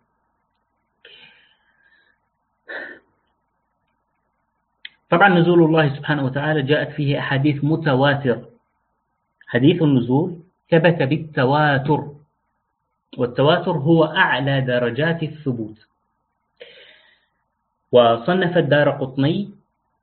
طبعا نزول الله سبحانه وتعالى جاءت فيه أحاديث متواتر. حديث النزول ثبت بالتواتر، والتواتر هو أعلى درجات الثبوت. وصنف الدارقطني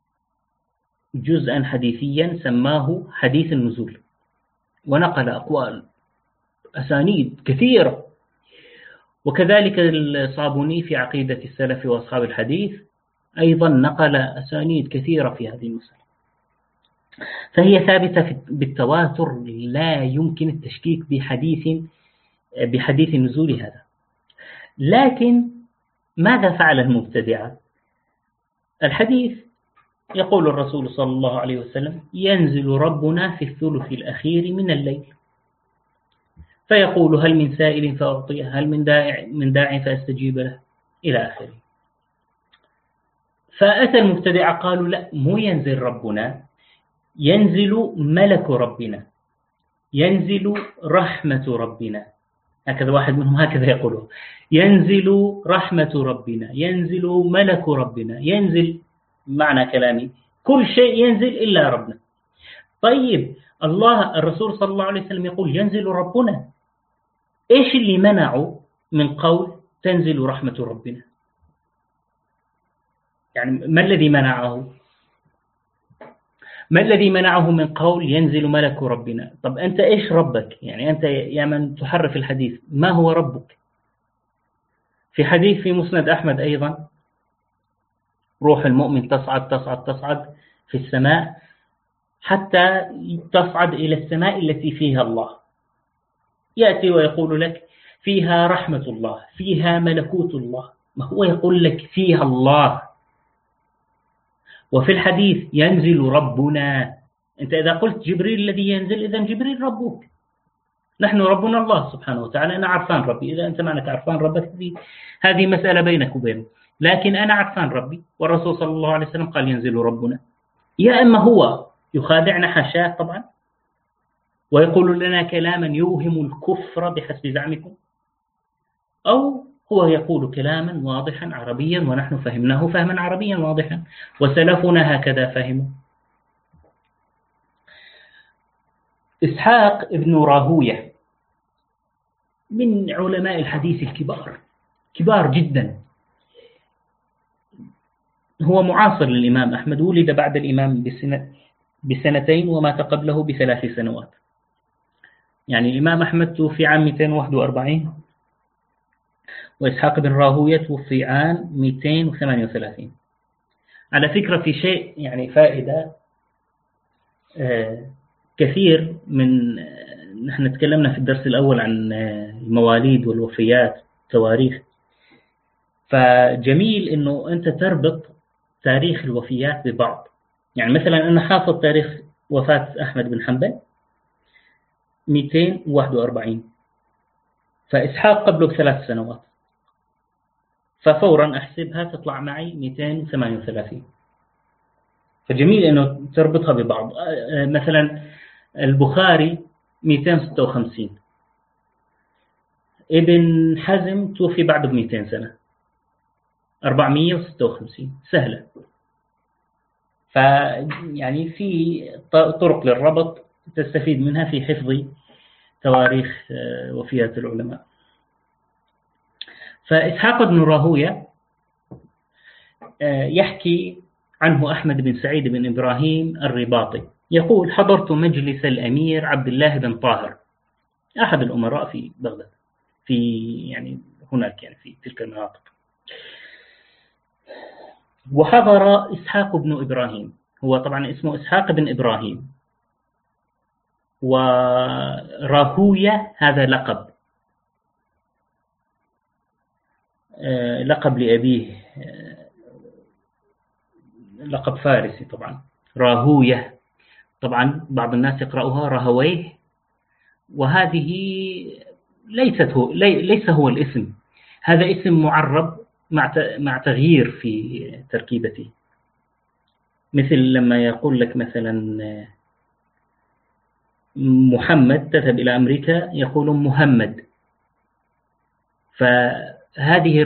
جزءا حديثيا سماه حديث النزول، ونقل أقوال أسانيد كثيرة. وكذلك الصابوني في عقيدة السلف وأصحاب الحديث أيضا نقل أسانيد كثيرة في هذه المسألة. فهي ثابتة بالتواتر، لا يمكن التشكيك بحديث النزول هذا. لكن ماذا فعل المبتدعة؟ الحديث يقول الرسول صلى الله عليه وسلم: ينزل ربنا في الثلث الأخير من الليل، فيقول: هل من سائل فأعطيه، هل من داع فأستجيب له، إلى آخره. فأتى المبتدعة قالوا: لا، مو ينزل ربنا، ينزل ملك ربنا، ينزل رحمة ربنا. هكذا واحد منهم هكذا يقوله: ينزل رحمة ربنا، ينزل ملك ربنا، ينزل. معنى كلامي كل شيء ينزل إلا ربنا. طيب، الرسول صلى الله عليه وسلم يقول ينزل ربنا، إيش اللي منعه من قول تنزل رحمة ربنا؟ يعني ما الذي منعه؟ ما الذي منعه من قول ينزل ملك ربنا؟ طب أنت إيش ربك؟ يعني أنت يا من تحرف الحديث، ما هو ربك؟ في حديث في مسند أحمد أيضا: روح المؤمن تصعد تصعد تصعد في السماء حتى تصعد إلى السماء التي فيها الله، يأتي ويقول لك فيها رحمة الله، فيها ملكوت الله. ما هو يقول لك فيها الله. وفي الحديث ينزل ربنا. أنت إذا قلت جبريل الذي ينزل، إذن جبريل ربك. نحن ربنا الله سبحانه وتعالى. أنا عرفان ربي، إذا أنت معنك عرفان ربك هذه مسألة بينك وبينه، لكن أنا عرفان ربي، والرسول صلى الله عليه وسلم قال ينزل ربنا. يا إما هو يخادعنا حاشاه طبعا ويقول لنا كلاما يوهم الكفر بحسب زعمكم، أو هو يقول كلاما واضحا عربيا ونحن فهمناه فهما عربيا واضحا، وسلفنا هكذا فهموا. إسحاق ابن راهوية من علماء الحديث الكبار، كبار جدا، هو معاصر للإمام أحمد، ولد بعد الإمام بسنتين ومات قبله ب3 سنوات. يعني الإمام أحمد توفي عام 241، وإسحاق بن راهوية توفي عام 238. على فكرة في شيء يعني فائدة كثير من نحن تكلمنا في الدرس الأول عن المواليد والوفيات تواريخ، فجميل إنه أنت تربط تاريخ الوفيات ببعض. يعني مثلا أنا حافظ تاريخ وفاة أحمد بن حنبل 241، فإسحاق قبله ب3 سنوات، ففورا أحسبها تطلع معي 238. فجميل أنه تربطها ببعض. مثلا البخاري 256، ابن حزم توفي بعده ب200 سنة، 456، سهلة. فيعني في طرق للربط تستفيد منها في حفظ تواريخ وفيات العلماء. فإسحاق بن راهوية يحكي عنه أحمد بن سعيد بن إبراهيم الرباطي، يقول: حضرت مجلس الأمير عبد الله بن طاهر أحد الأمراء في بغداد، يعني هناك يعني في تلك المناطق. وحضر إسحاق بن إبراهيم، هو طبعا اسمه إسحاق بن إبراهيم، وراهوية هذا لقب لأبيه، لقب فارسي طبعا. راهوية طبعا بعض الناس يقرأوها راهويه، وهذه ليس هو الاسم، هذا اسم معرب مع تغيير في تركيبته. مثل لما يقول لك مثلا محمد تذهب إلى أمريكا يقول محمد، فهذه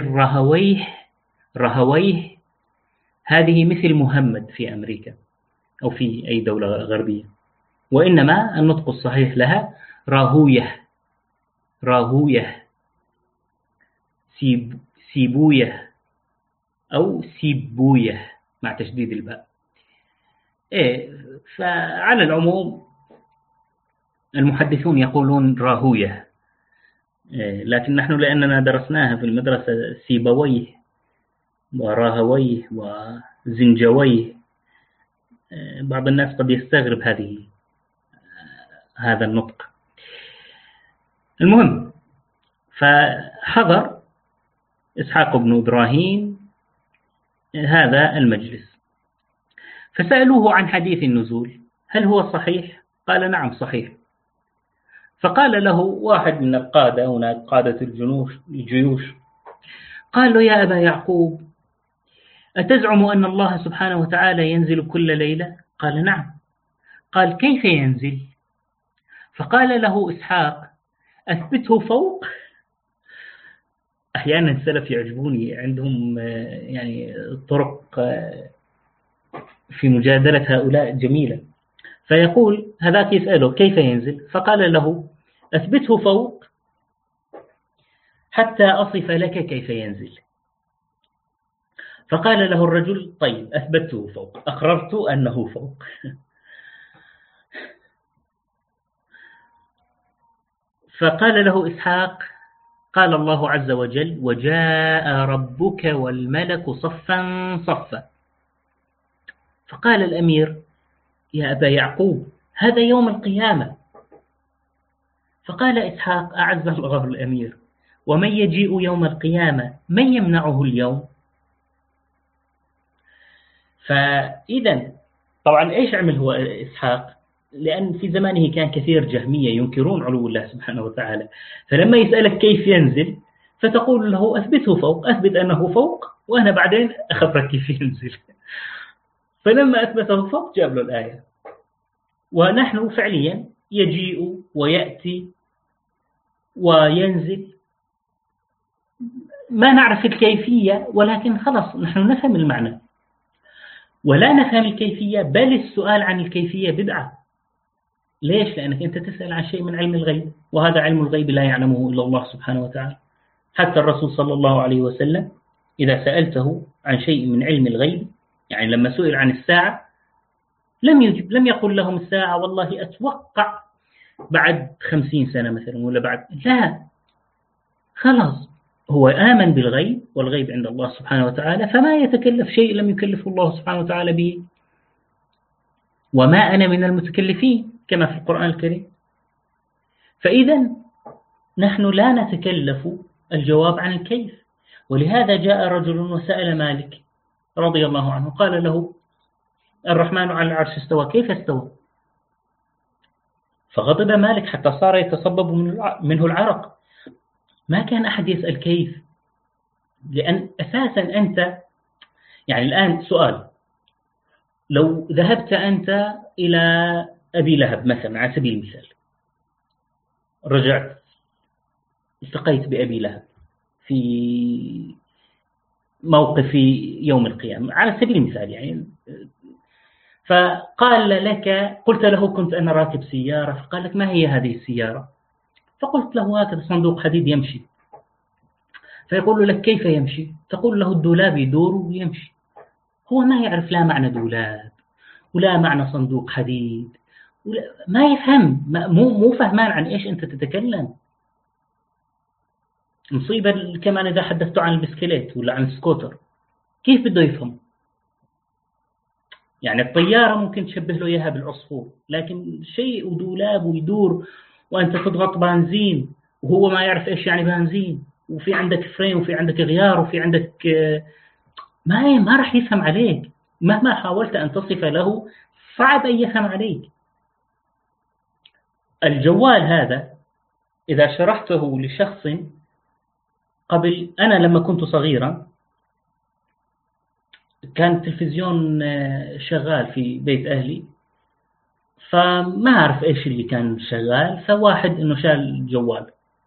رهويه هذه مثل محمد في أمريكا أو في أي دولة غربية، وإنما النطق الصحيح لها راهوية سيبوية أو سيبوية مع تشديد الباء. فعلى العموم المحدثون يقولون راهوية، لكن نحن لأننا درسناها في المدرسة سيبويه وراهويه وزنجويه، بعض الناس قد يستغرب هذا النطق. المهم، فحضر إسحاق بن إبراهيم هذا المجلس، فسألوه عن حديث النزول هل هو صحيح؟ قال: نعم صحيح. فقال له واحد من القادة، هناك قادة الجيوش، قال له: يا أبا يعقوب، أتزعم أن الله سبحانه وتعالى ينزل كل ليلة؟ قال: نعم. قال: كيف ينزل؟ فقال له إسحاق: أثبته فوق. أحيانا السلف يعجبوني، عندهم يعني طرق في مجادلة هؤلاء جميلة. فيقول هذاك يسأله كيف ينزل، فقال له: أثبته فوق حتى أصف لك كيف ينزل. فقال له الرجل: طيب أثبته فوق، أقررت أنه فوق. فقال له إسحاق: قال الله عز وجل: وجاء ربك والملك صفا صفا. فقال الأمير: يا أبا يعقوب، هذا يوم القيامة. فقال إسحاق: أعز الله الأمير، ومن يجيء يوم القيامة من يمنعه اليوم؟ فإذا طبعا إيش عمل هو إسحاق؟ لأن في زمانه كان كثير جهمية ينكرون علو الله سبحانه وتعالى، فلما يسألك كيف ينزل فتقول له: أثبته فوق، أثبت أنه فوق وأنا بعدين أخبرك كيف ينزل. فلما أثبته فوق جاب له الآية. ونحن فعليا يجيء ويأتي وينزل، ما نعرف الكيفية، ولكن خلاص نحن نفهم المعنى ولا نفهم الكيفية، بل السؤال عن الكيفية بدعة. ليش؟ لأنك أنت تسأل عن شيء من علم الغيب، وهذا علم الغيب لا يعلمه إلا الله سبحانه وتعالى. حتى الرسول صلى الله عليه وسلم إذا سألته عن شيء من علم الغيب، يعني لما سئل عن الساعة لم يجب، لم يقل لهم الساعة والله أتوقع بعد 50 سنة مثلا ولا بعد، لا، خلاص هو آمن بالغيب، والغيب عند الله سبحانه وتعالى، فما يتكلف شيء لم يكلفه الله سبحانه وتعالى به. وما أنا من المتكلفين كما في القرآن الكريم. فإذا نحن لا نتكلف الجواب عن الكيف. ولهذا جاء رجل وسأل مالك رضي الله عنه، قال له: الرحمن على العرش استوى، كيف استوى؟ فغضب مالك حتى صار يتصبب منه العرق. ما كان أحد يسأل كيف، لأن أساسا أنت يعني الآن سؤال: لو ذهبت أنت إلى أبي لهب مثلا على سبيل المثال، رجعت التقيت بأبي لهب في موقف يوم القيامة على سبيل المثال يعني، فقال لك، قلت له: كنت أنا راكب سيارة، فقال لك: ما هي هذه السيارة؟ فقلت له: هكذا صندوق حديد يمشي. فيقول لك: كيف يمشي؟ تقول له: الدولاب يدور ويمشي. هو ما يعرف لا معنى دولاب ولا معنى صندوق حديد، ما يفهم، مو فهمان عن إيش أنت تتكلم. مصيبة كمان إذا حدثت عن البسكليت ولا عن السكوتر، كيف بده يفهم؟ يعني الطيارة ممكن تشبه له إياها بالعصفور، لكن شيء ودولاب ويدور وأنت تضغط بنزين وهو ما يعرف إيش يعني بنزين، وفي عندك فرين وفي عندك غيار وفي عندك ما راح يفهم عليك. مهما حاولت أن تصف له صعب أن يفهم عليك. الجوال هذا إذا شرحته لشخص قبل، أنا لما كنت صغيرا كان التلفزيون شغال في بيت أهلي، فما أعرف إيش اللي كان شغال، فواحد إنه شال الجوال،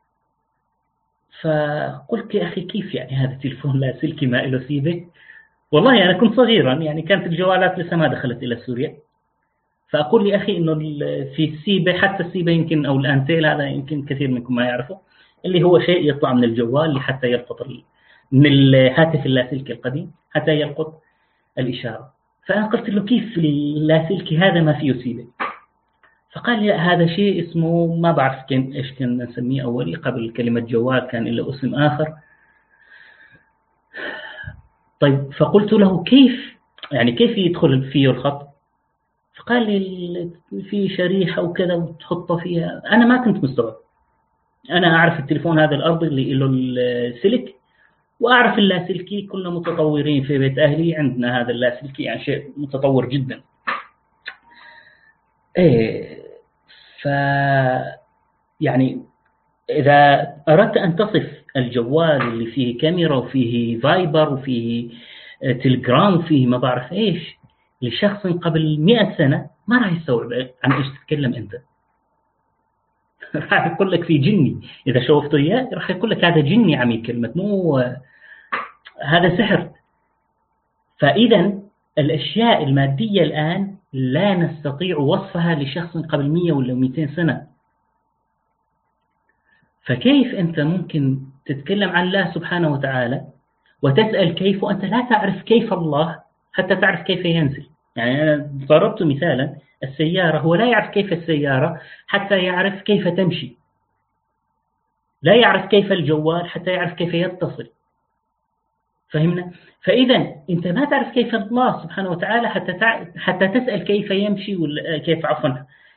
فقلت: يا أخي كيف يعني هذا تلفون لاسلكي ما إله سيبه؟ والله أنا كنت صغيرا يعني، كانت الجوالات لسه ما دخلت إلى سوريا. فأقول لي أخي إنه في السيبة، حتى السيبة يمكن أو الأنتيل، هذا يمكن كثير منكم ما يعرفه، اللي هو شيء يطلع من الجوال حتى يلقط من الهاتف اللاسلكي القديم حتى يلقط الإشارة. فأنا قلت له: كيف اللاسلكي هذا ما فيه سيبة؟ فقال لي: هذا شيء اسمه، ما بعرف إيش كان نسميه أولي قبل كلمة جوال، كان له اسم آخر. طيب، فقلت له: كيف يعني كيف يدخل فيه الخط؟ فقال لي: في شريحة وكذا وتحطه فيها. أنا ما كنت مستوعب. أنا أعرف التليفون هذا الأرضي اللي له السلك، وأعرف اللاسلكي، كلنا متطورين في بيت أهلي، عندنا هذا اللاسلكي يعني شيء متطور جدا. يعني إذا أردت أن تصف الجوال اللي فيه كاميرا وفيه فايبر وفيه تليجرام وفيه ما بعرف إيش لشخص قبل 100 سنة، ما راح يستوعب عن إيش تتكلم أنت. راح يقول لك في جني، إذا شوفته إياه راح يقول لك هذا جني عم يكلمك، مو هذا سحر. فإذا الأشياء المادية الآن لا نستطيع وصفها لشخص قبل 100 ولا 200 سنة. فكيف أنت ممكن تتكلم عن الله سبحانه وتعالى وتسأل كيف وأنت لا تعرف كيف الله حتى تعرف كيف ينزل؟ يعني أنا ضربت مثالا، السيارة هو لا يعرف كيف السيارة حتى يعرف كيف تمشي، لا يعرف كيف الجوال حتى يعرف كيف يتصل. فهمنا؟ فإذا أنت ما تعرف كيف الله سبحانه وتعالى حتى تسأل كيف يمشي، ولا كيف، عفوا،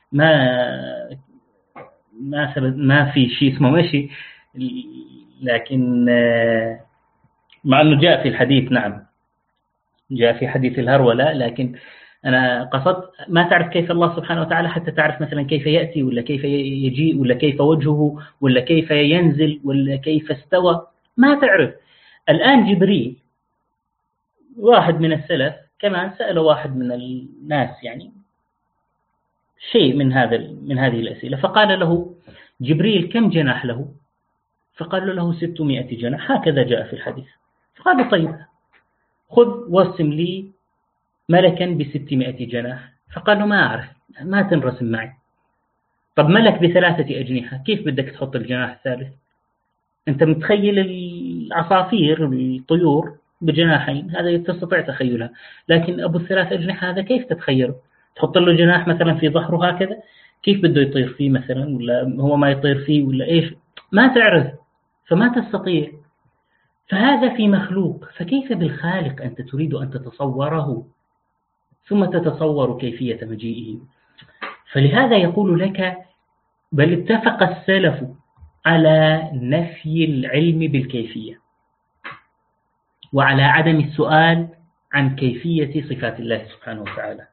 ما في شيء اسمه مشي، لكن مع أنه جاء في الحديث، نعم جاء في حديث الهرولة، لكن أنا قصدت ما تعرف كيف الله سبحانه وتعالى حتى تعرف مثلا كيف يأتي ولا كيف يجيء ولا كيف وجهه ولا كيف ينزل ولا كيف استوى، ما تعرف. الآن جبريل، واحد من السلف كمان سأل واحد من الناس يعني شيء من هذه الأسئلة، فقال له جبريل: كم جناح له؟ فقال له: 600 جناح، هكذا جاء في الحديث. فقال: طيب، خذ وارسم لي ملكا ب600 جناح. فقال له: ما أعرف، ما تنرسم معي. طب ملك ب3 أجنحة، كيف بدك تحط الجناح الثالث؟ أنت متخيل العصافير الطيور بجناحين، هذا تستطيع تخيلها، لكن أبو ال3 أجنحة هذا كيف تتخيله؟ تحط له جناح مثلا في ظهره هكذا، كيف بده يطير فيه مثلا، ولا هو ما يطير فيه، ولا إيش؟ ما تعرف، فما تستطيع. فهذا في مخلوق، فكيف بالخالق أنت تريد أن تتصوره ثم تتصور كيفية مجيئه؟ فلهذا يقول لك بل اتفق السلف على نفي العلم بالكيفية وعلى عدم السؤال عن كيفية صفات الله سبحانه وتعالى.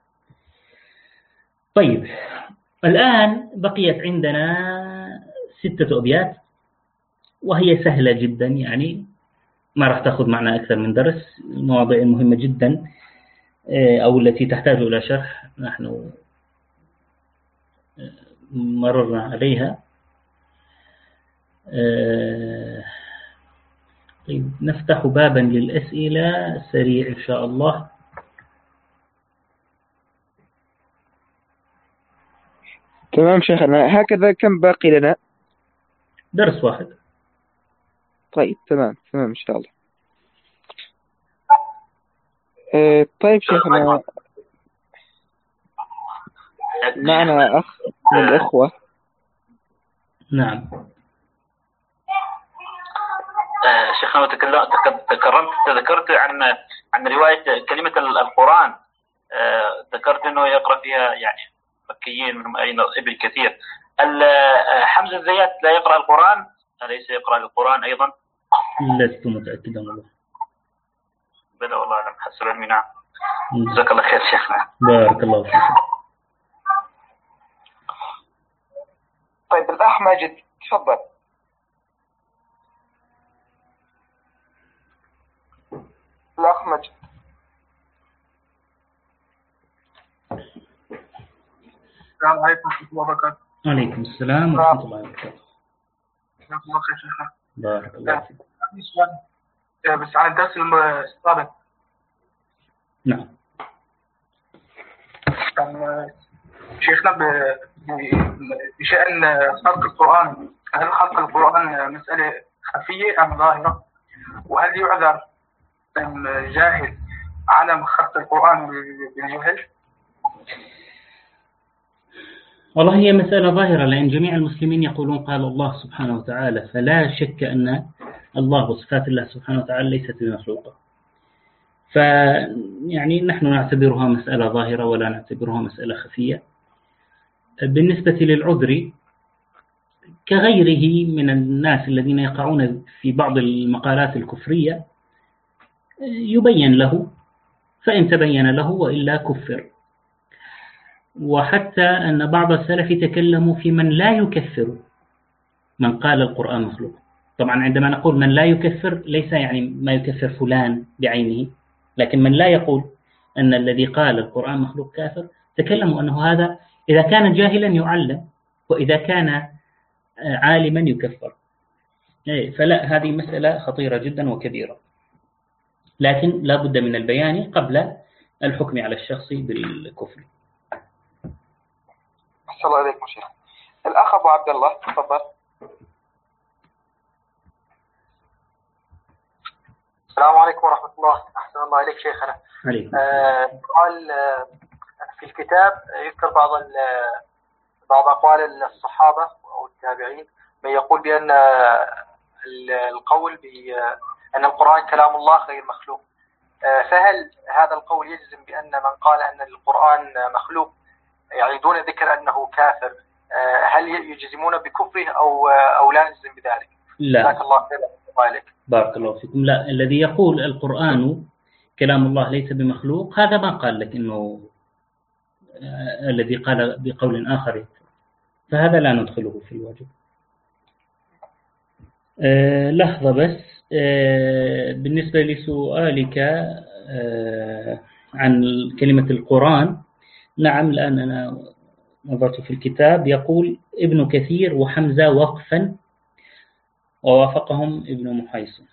طيب، الآن بقيت عندنا 6 أبيات وهي سهلة جدا، يعني ما راح تأخذ معنا أكثر من درس. المواضيع مهمة جدا أو التي تحتاج إلى شرح نحن مررنا عليها. طيب، نفتح بابا للأسئلة سريع إن شاء الله. تمام شيخنا، هكذا كم باقي لنا؟ درس واحد. طيب تمام إن شاء الله. طيب شيخنا، معنا أخ من الأخوة. نعم شيخنا، تذكرت عن رواية كلمة القرآن، ذكرت أنه يقرأ فيها يعني مكيين منهم أيضا ابن كثير. حمزة الزيات لا يقرأ القرآن، أليس يقرأ القرآن أيضا؟ لست متأكدا والله. بلى والله أنا محسن علمي. نعم، جزاك الله خير شيخنا. بارك الله فيك. طيب الأخ ماجد تفضل. الأخ ماجد. السلام عليكم ورحمة الله وبركاته. وعليكم السلام ورحمة الله وبركاته. جزاك الله خير شيخنا. بارك الله فيك. عندي سؤال بس عن الدرس السابق. نعم. شيخنا بشأن خلق القرآن، هل خلق القرآن مسألة خفية أم ظاهرة؟ وهل يعذر جاهل عدم خلق القرآن بالجهل؟ والله هي مسألة ظاهرة، لأن جميع المسلمين يقولون قال الله سبحانه وتعالى، فلا شك أن الله وصفات الله سبحانه وتعالى ليست بمخلوقة. فيعني نحن نعتبرها مسألة ظاهرة ولا نعتبرها مسألة خفية. بالنسبة للعذر كغيره من الناس الذين يقعون في بعض المقالات الكفرية يبين له، فإن تبين له وإلا كفر. وحتى أن بعض السلف تكلموا في من لا يكفر من قال القرآن مخلوق. طبعا عندما نقول من لا يكفر ليس يعني ما يكفر فلان بعينه، لكن من لا يقول أن الذي قال القرآن مخلوق كافر. تكلموا أنه هذا إذا كان جاهلا يعلم، وإذا كان عالما يكفر. فلا، هذه مسألة خطيرة جدا وكبيرة، لكن لا بد من البيان قبل الحكم على الشخص بالكفر. السلام عليكم شيخ. الأخ أبو عبد الله تفضل. السلام عليكم ورحمة الله. أحسن الله إليك شيخنا. عليكم. قال في الكتاب يذكر بعض أقوال الصحابة أو التابعين، من يقول بأن القول بأن القرآن كلام الله غير مخلوق. فهل هذا القول يجزم بأن من قال أن القرآن مخلوق يعني دون ذكر أنه كافر، هل يجزمون بكفره أو لا نجزم بذلك؟ لا. جزاك الله خير. بارك الله فيكم. لا، الذي يقول القرآن كلام الله ليس بمخلوق هذا ما قال لك إنه الذي قال بقول آخر، فهذا لا ندخله في الواجب. لحظة بس. بالنسبة لسؤالك عن كلمة القرآن، نعم، الآن أنا نظرت في الكتاب يقول ابن كثير وحمزة وقفا ووافقهم ابن محيصن.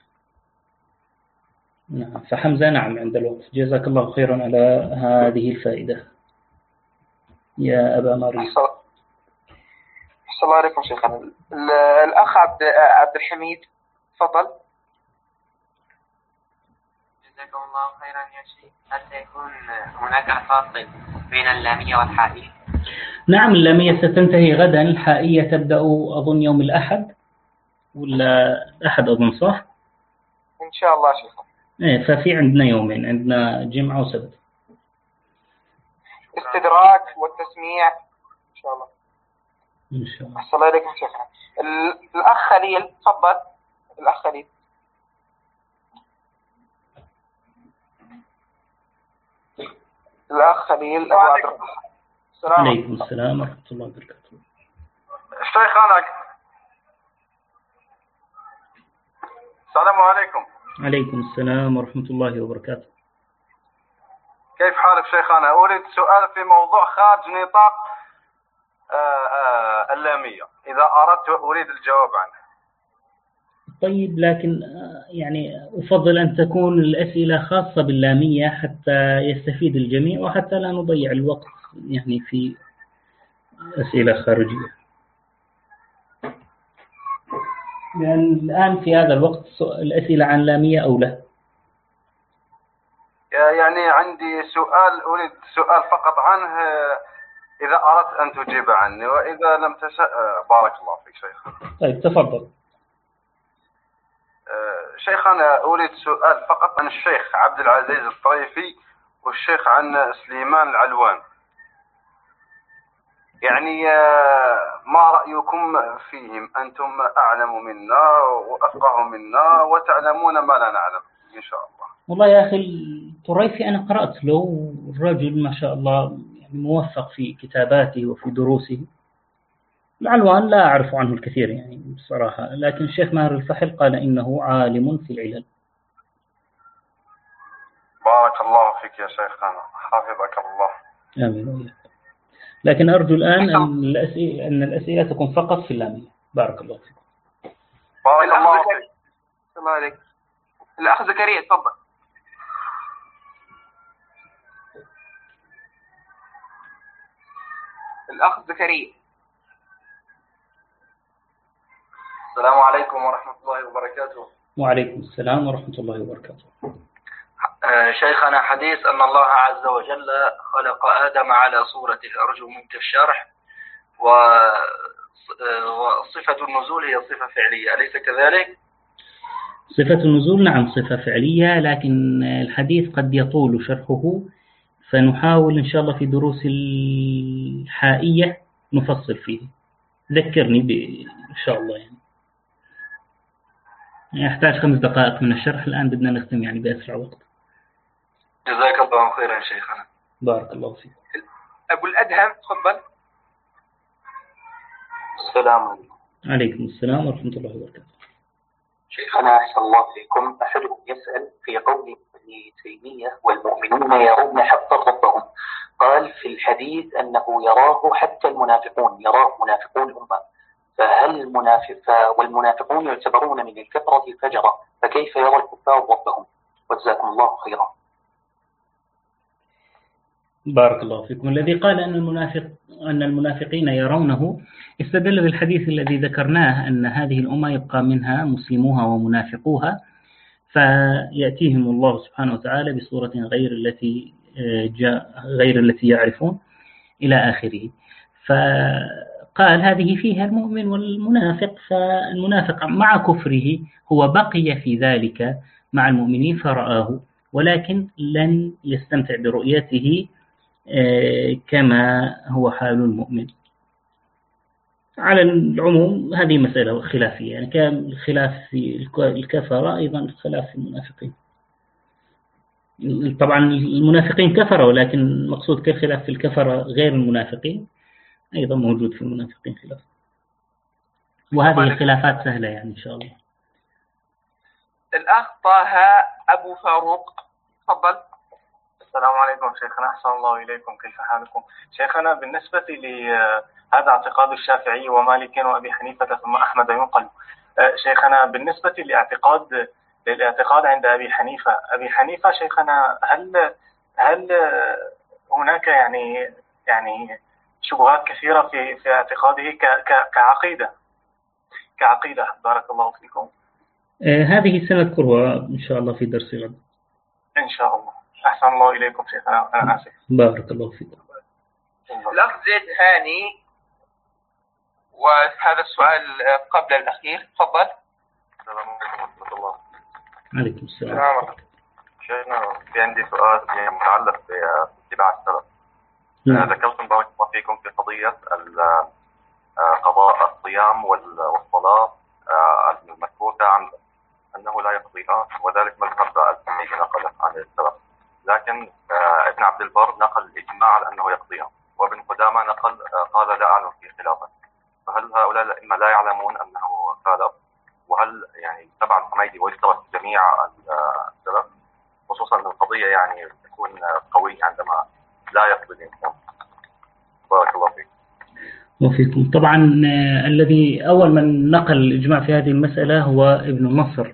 نعم، فحمزة نعم عند الوقف. جزاك الله خيرا على هذه الفائدة يا أبا مريم. السلام عليكم شيخنا. الأخ عبد الحميد تفضل. جزاكم الله خيرا يا شيخ. هل سيكون هناك فاصل بين اللامية والحائية؟ نعم، اللامية ستنتهي غدا، الحائية تبدأ أظن يوم الأحد ولا أحد أظن، صح؟ إن إن شاء الله شيخنا. إيه، ففي عندنا يومين، عندنا جمعة وسبت. استدراك والتسميع إن شاء الله. إن شاء الله. أحسن الله إليكم شيخنا. الأخ خليل تفضل. الأخ خليل. الأخ خليل أبو عبد الرحمن. عليكم السلام ورحمة الله وبركاته. شيخنا السلام عليكم. عليكم السلام ورحمة الله وبركاته. كيف حالك شيخنا؟ أريد سؤال في موضوع خارج نطاق اللامية، إذا أردت أريد الجواب عنه. طيب، لكن يعني أفضل أن تكون الأسئلة خاصة باللامية حتى يستفيد الجميع وحتى لا نضيع الوقت يعني في أسئلة خارجية. لأن الآن في هذا الوقت الأسئلة عن لامية أو لا؟ يعني عندي سؤال، أريد سؤال فقط عنه إذا أردت أن تجيب عني، وإذا لم تشأ بارك الله فيك شيخ. طيب تفضل. شيخنا أريد سؤال فقط عن الشيخ عبد العزيز الطريفي والشيخ عن سليمان العلوان. يعني ما رأيكم فيهم؟ أنتم أعلم منا وأفقه منا وتعلمون ما لا نعلم إن شاء الله. والله يا أخي الطريفي أنا قرأت له، الرجل ما شاء الله يعني موفق في كتاباته وفي دروسه. العلوان لا أعرف عنه الكثير يعني بصراحة، لكن الشيخ ماهر الفحل قال إنه عالم في العلل. بارك الله فيك يا شيخنا، حفظك الله. آمين وإياك. لكن أرجو الآن أن الأسئلة تكون فقط في اللامية. بارك الله فيكم. بارك الله فيك. الله عليك. الأخ زكريا تفضل. الأخ زكريا. السلام عليكم ورحمة الله وبركاته. وعليكم السلام ورحمة الله وبركاته. شيخنا، حديث أن الله عز وجل خلق آدم على صورته، أرجو منك الشرح. وصفة النزول هي صفة فعلية، أليس كذلك؟ صفة النزول نعم صفة فعلية، لكن الحديث قد يطول شرحه، فنحاول إن شاء الله في دروس الحائية نفصل فيه. ذكرني إن شاء الله يعني يحتاج 5 دقائق من الشرح، الآن بدنا نختم يعني بأسرع وقت. جزاك الله خيرا شيخنا. بارك الله فيك. أبو الأدهم تفضل. السلام عليكم. عليكم السلام ورحمة الله وبركاته. شيخنا أحسن الله فيكم، أحدهم يسأل في قول ابن تيمية والمؤمنون يرون حتى ربهم، قال في الحديث أنه يراه حتى المنافقون، يراه منافقون الأمة، فهل والمنافقون يعتبرون من الكفرة الفجرة، فكيف يرى الكفار ربهم؟ وجزاكم الله خيرا. بارك الله فيكم. الذي قال أن المنافقين يرونه استدل بالحديث الذي ذكرناه أن هذه الأمة يبقى منها مسلموها ومنافقوها، فيأتيهم الله سبحانه وتعالى بصورة غير التي يعرفون إلى آخره. فقال هذه فيها المؤمن والمنافق، فالمنافق مع كفره هو بقي في ذلك مع المؤمنين فرآه، ولكن لن يستمتع برؤيته كما هو حال المؤمن. على العموم هذه مسألة خلافية، يعني كان الخلاف في الكفرة أيضا خلاف في المنافقين. طبعا المنافقين كفرة، ولكن المقصود كالخلاف في الكفرة غير المنافقين أيضا موجود في المنافقين خلاف، وهذه الخلافات سهلة يعني إن شاء الله. الأخ طه أبو فاروق تفضل. السلام عليكم شيخنا، أحسن الله إليكم، كيف حالكم؟ شيخنا بالنسبة لهذا اعتقاد الشافعي ومالك وأبي حنيفة ثم أحمد ينقل. شيخنا بالنسبة للاعتقاد عند أبي حنيفة شيخنا، هل هناك يعني شبهات كثيرة في اعتقاده كعقيدة؟ بارك الله فيكم. هذه سنذكرها إن شاء الله في درس غد إن شاء الله. أحسن الله إليكم شيخنا، أنا آسف. بارك الله فيكم. الأخ زيد هاني، وهذا السؤال قبل الأخير تفضل. السلام عليكم ورحمة الله. عليكم السلام. شيخنا في عندي سؤال متعلق باتباع السلف. ذكرتم بارك الله فيكم في قضية قضاء الصيام والصلاة المكروهة عنده أنه لا يقضيها، وذلك مذهب الحميدي نقله عن السلف. لكن ابن عبد البر نقل الإجماع على أنه يقضيها، وابن قدامة نقل قال لا أعلم في خلافه. فهل هؤلاء الأئمة لا يعلمون أنه خالف؟ وهل يعني تبع الحميدي ويشترك جميع السلف، خصوصا أن القضية يعني تكون قوية عندما لا يقضي الإنسان؟ بارك الله فيك. وفيكم. طبعا الذي أول من نقل الإجماع في هذه المسألة هو ابن النصر،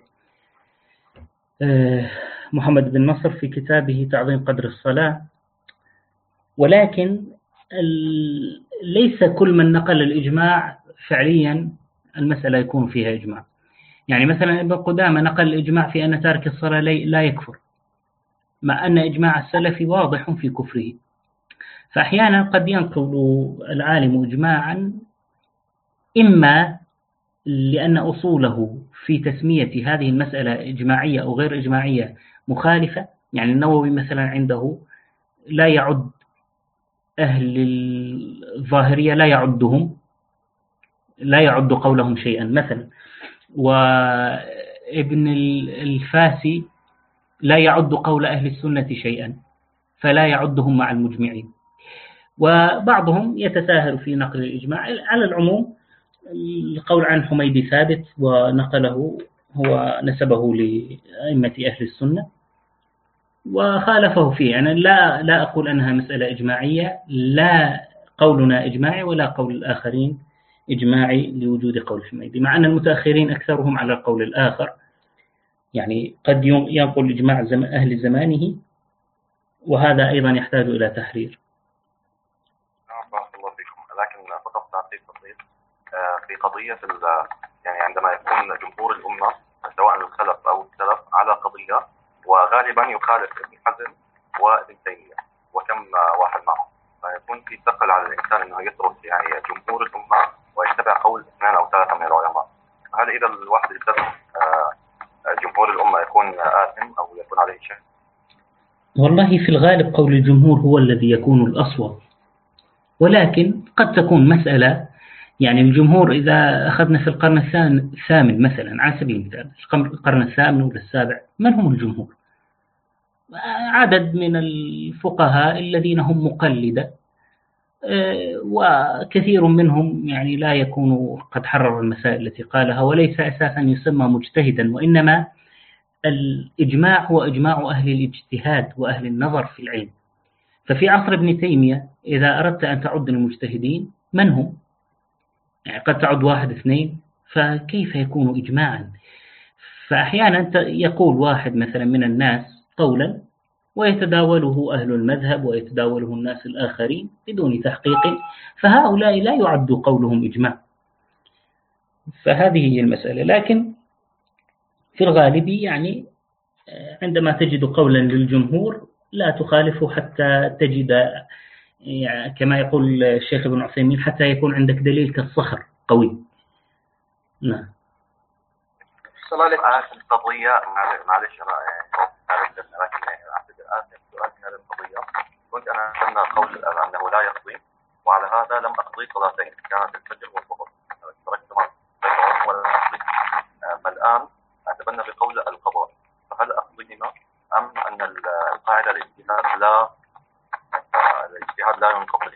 محمد بن نصر في كتابه تعظيم قدر الصلاة. ولكن ليس كل من نقل الإجماع فعليا المسألة يكون فيها إجماع. يعني مثلا ابن قدامة نقل الإجماع في أن تارك الصلاة لا يكفر، مع أن إجماع السلف واضح في كفره. فأحيانا قد ينقل العالم إجماعا إما لأن أصوله في تسمية هذه المسألة إجماعية أو غير إجماعية مخالفة. يعني النووي مثلا عنده لا يعد أهل الظاهرية، لا يعد قولهم شيئا مثلا، وابن الفاسي لا يعد قول أهل السنة شيئا، فلا يعدهم مع المجمعين. وبعضهم يتساهل في نقل الإجماع. على العموم القول عن حميدي ثابت، ونقله هو نسبه لأئمة أهل السنة وخالفه فيه. يعني لا أقول أنها مسألة إجماعية، لا قولنا إجماعي ولا قول الآخرين إجماعي لوجود قول حميدي، مع أن المتأخرين أكثرهم على القول الآخر. يعني قد ينقل إجماع أهل زمانه، وهذا أيضا يحتاج إلى تحرير. بارك الله فيكم. لكن فقط تعطيك تطبيق في قضية يعني عندما يكون جمهور الأمة سواء الخلف أو السلف على قضية، وغالبا يخالف ابن حزم وابن تيمية وكم واحد معهم، فيكون في ثقل على الإنسان أنه يترك يعني جمهور الأمة ويتبع قول 2 أو 3 من العلماء. هل إذا الواحد يتبع جمهور الأمة يكون آثم أو يكون عليه شيء؟ والله في الغالب قول الجمهور هو الذي يكون الأصوب، ولكن قد تكون مسألة يعني الجمهور إذا أخذنا في القرن الثامن مثلا على سبيل المثال، القرن الثامن ولا السابع، من هم الجمهور؟ عدد من الفقهاء الذين هم مقلدة، وكثير منهم يعني لا يكون قد حرر المسائل التي قالها، وليس أساسا يسمى مجتهدا، وإنما الإجماع هو إجماع أهل الاجتهاد وأهل النظر في العلم. ففي عصر ابن تيمية إذا أردت أن تعد المجتهدين من هم؟ يعني قد تعد 1 2، فكيف يكون إجماعا؟ فأحيانا يقول واحد مثلا من الناس قولا ويتداوله أهل المذهب ويتداوله الناس الآخرين بدون تحقيق، فهؤلاء لا يعد قولهم إجماع. فهذه هي المسألة. لكن في الغالب يعني عندما تجد قولا للجمهور لا تخالفه حتى تجد، يعني كما يقول الشيخ ابن عثيمين، حتى يكون عندك دليل كالصخر قوي. نعم. القضية معلش لكن أعتقد سؤال في هذه القضية. كنت أنا أن قول أنه لا يقضي، وعلى هذا لم أقضي صلاتين، كانت الفجر والظهر، تركت ولا أقضي. الآن أتبنى بقول القضاء، فهل أقضيهما أم أن القاعدة الاجتهاد لا ينقضي؟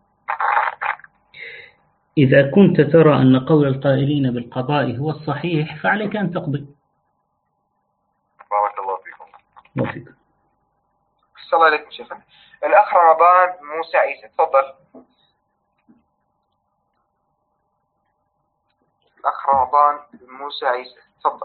إذا كنت ترى أن قول القائلين بالقضاء هو الصحيح فعليك أن تقضي. بارك الله فيكم. وفيكم. السلام عليكم شيخنا. الأخ رمضان موسى عيسى، تفضل. الأخ رمضان موسى عيسى، تفضل.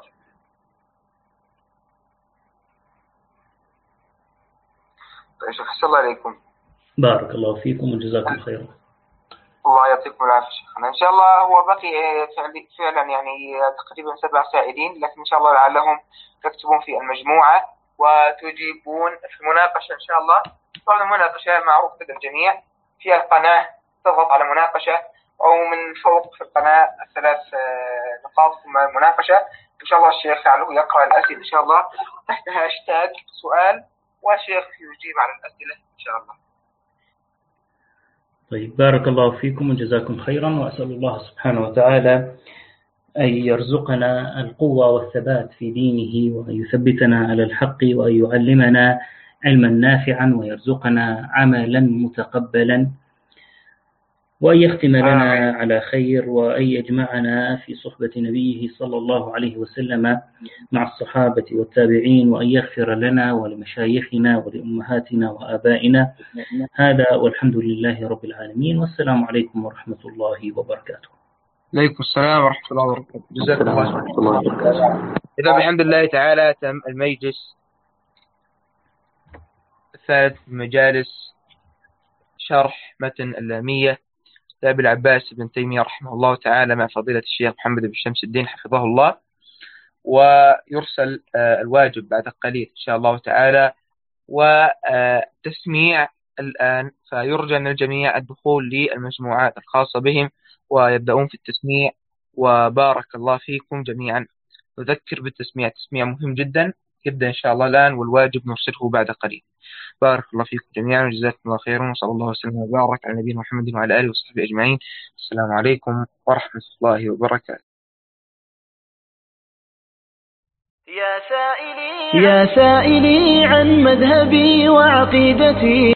طيب شيخ، السلام عليكم. بارك الله فيكم وجزاكم خيرا. الله يعطيكم العافية شيخنا. إن شاء الله هو بقي فعلا يعني تقريبا 7 سائلين، لكن إن شاء الله لعلهم تكتبون في المجموعة وتجيبون في المناقشة إن شاء الله. طبعا المناقشة معروفة للجميع، في القناة تضغط على مناقشة، أو من فوق في القناة 3 نقاط ثم مناقشة، إن شاء الله الشيخ سعلو يقرأ الأسئلة إن شاء الله تحت هاشتاج سؤال، والشيخ يجيب عن الأسئلة إن شاء الله. طيب، بارك الله فيكم وجزاكم خيرا، وأسأل الله سبحانه وتعالى أن يرزقنا القوة والثبات في دينه، وأن يثبتنا على الحق، وأن يعلمنا علما نافعا، ويرزقنا عملا متقبلا، وأن يختم لنا على خير، وأن يجمعنا في صحبة نبيه صلى الله عليه وسلم مع الصحابة والتابعين، وأن يغفر لنا ولمشايخنا ولأمهاتنا وآبائنا. هذا والحمد لله رب العالمين، والسلام عليكم ورحمة الله وبركاته. عليكم السلام ورحمة الله وبركاته. جزاكم الله خيرا. إذا بحمد الله تعالى تم المجلس الثالث من مجالس شرح متن اللامية لأبي العباس ابن تيمية رحمه الله تعالى مع فضيلة الشيخ محمد بن شمس الدين حفظه الله. ويرسل الواجب بعد قليل إن شاء الله تعالى، وتسميع الآن، فيرجى من الجميع الدخول للمجموعات الخاصة بهم ويبدأون في التسميع. وبارك الله فيكم جميعا. نذكر بالتسميع، تسميع مهم جدا، يبدأ إن شاء الله الآن، والواجب نرسله بعد قليل. بارك الله فيكم جميعا وجزاكم الله خيرا، وصلى الله وسلم وبارك على نبينا محمد وعلى آله وصحبه أجمعين. السلام عليكم ورحمة الله وبركاته. يا سائلي عن مذهبي وعقيدتي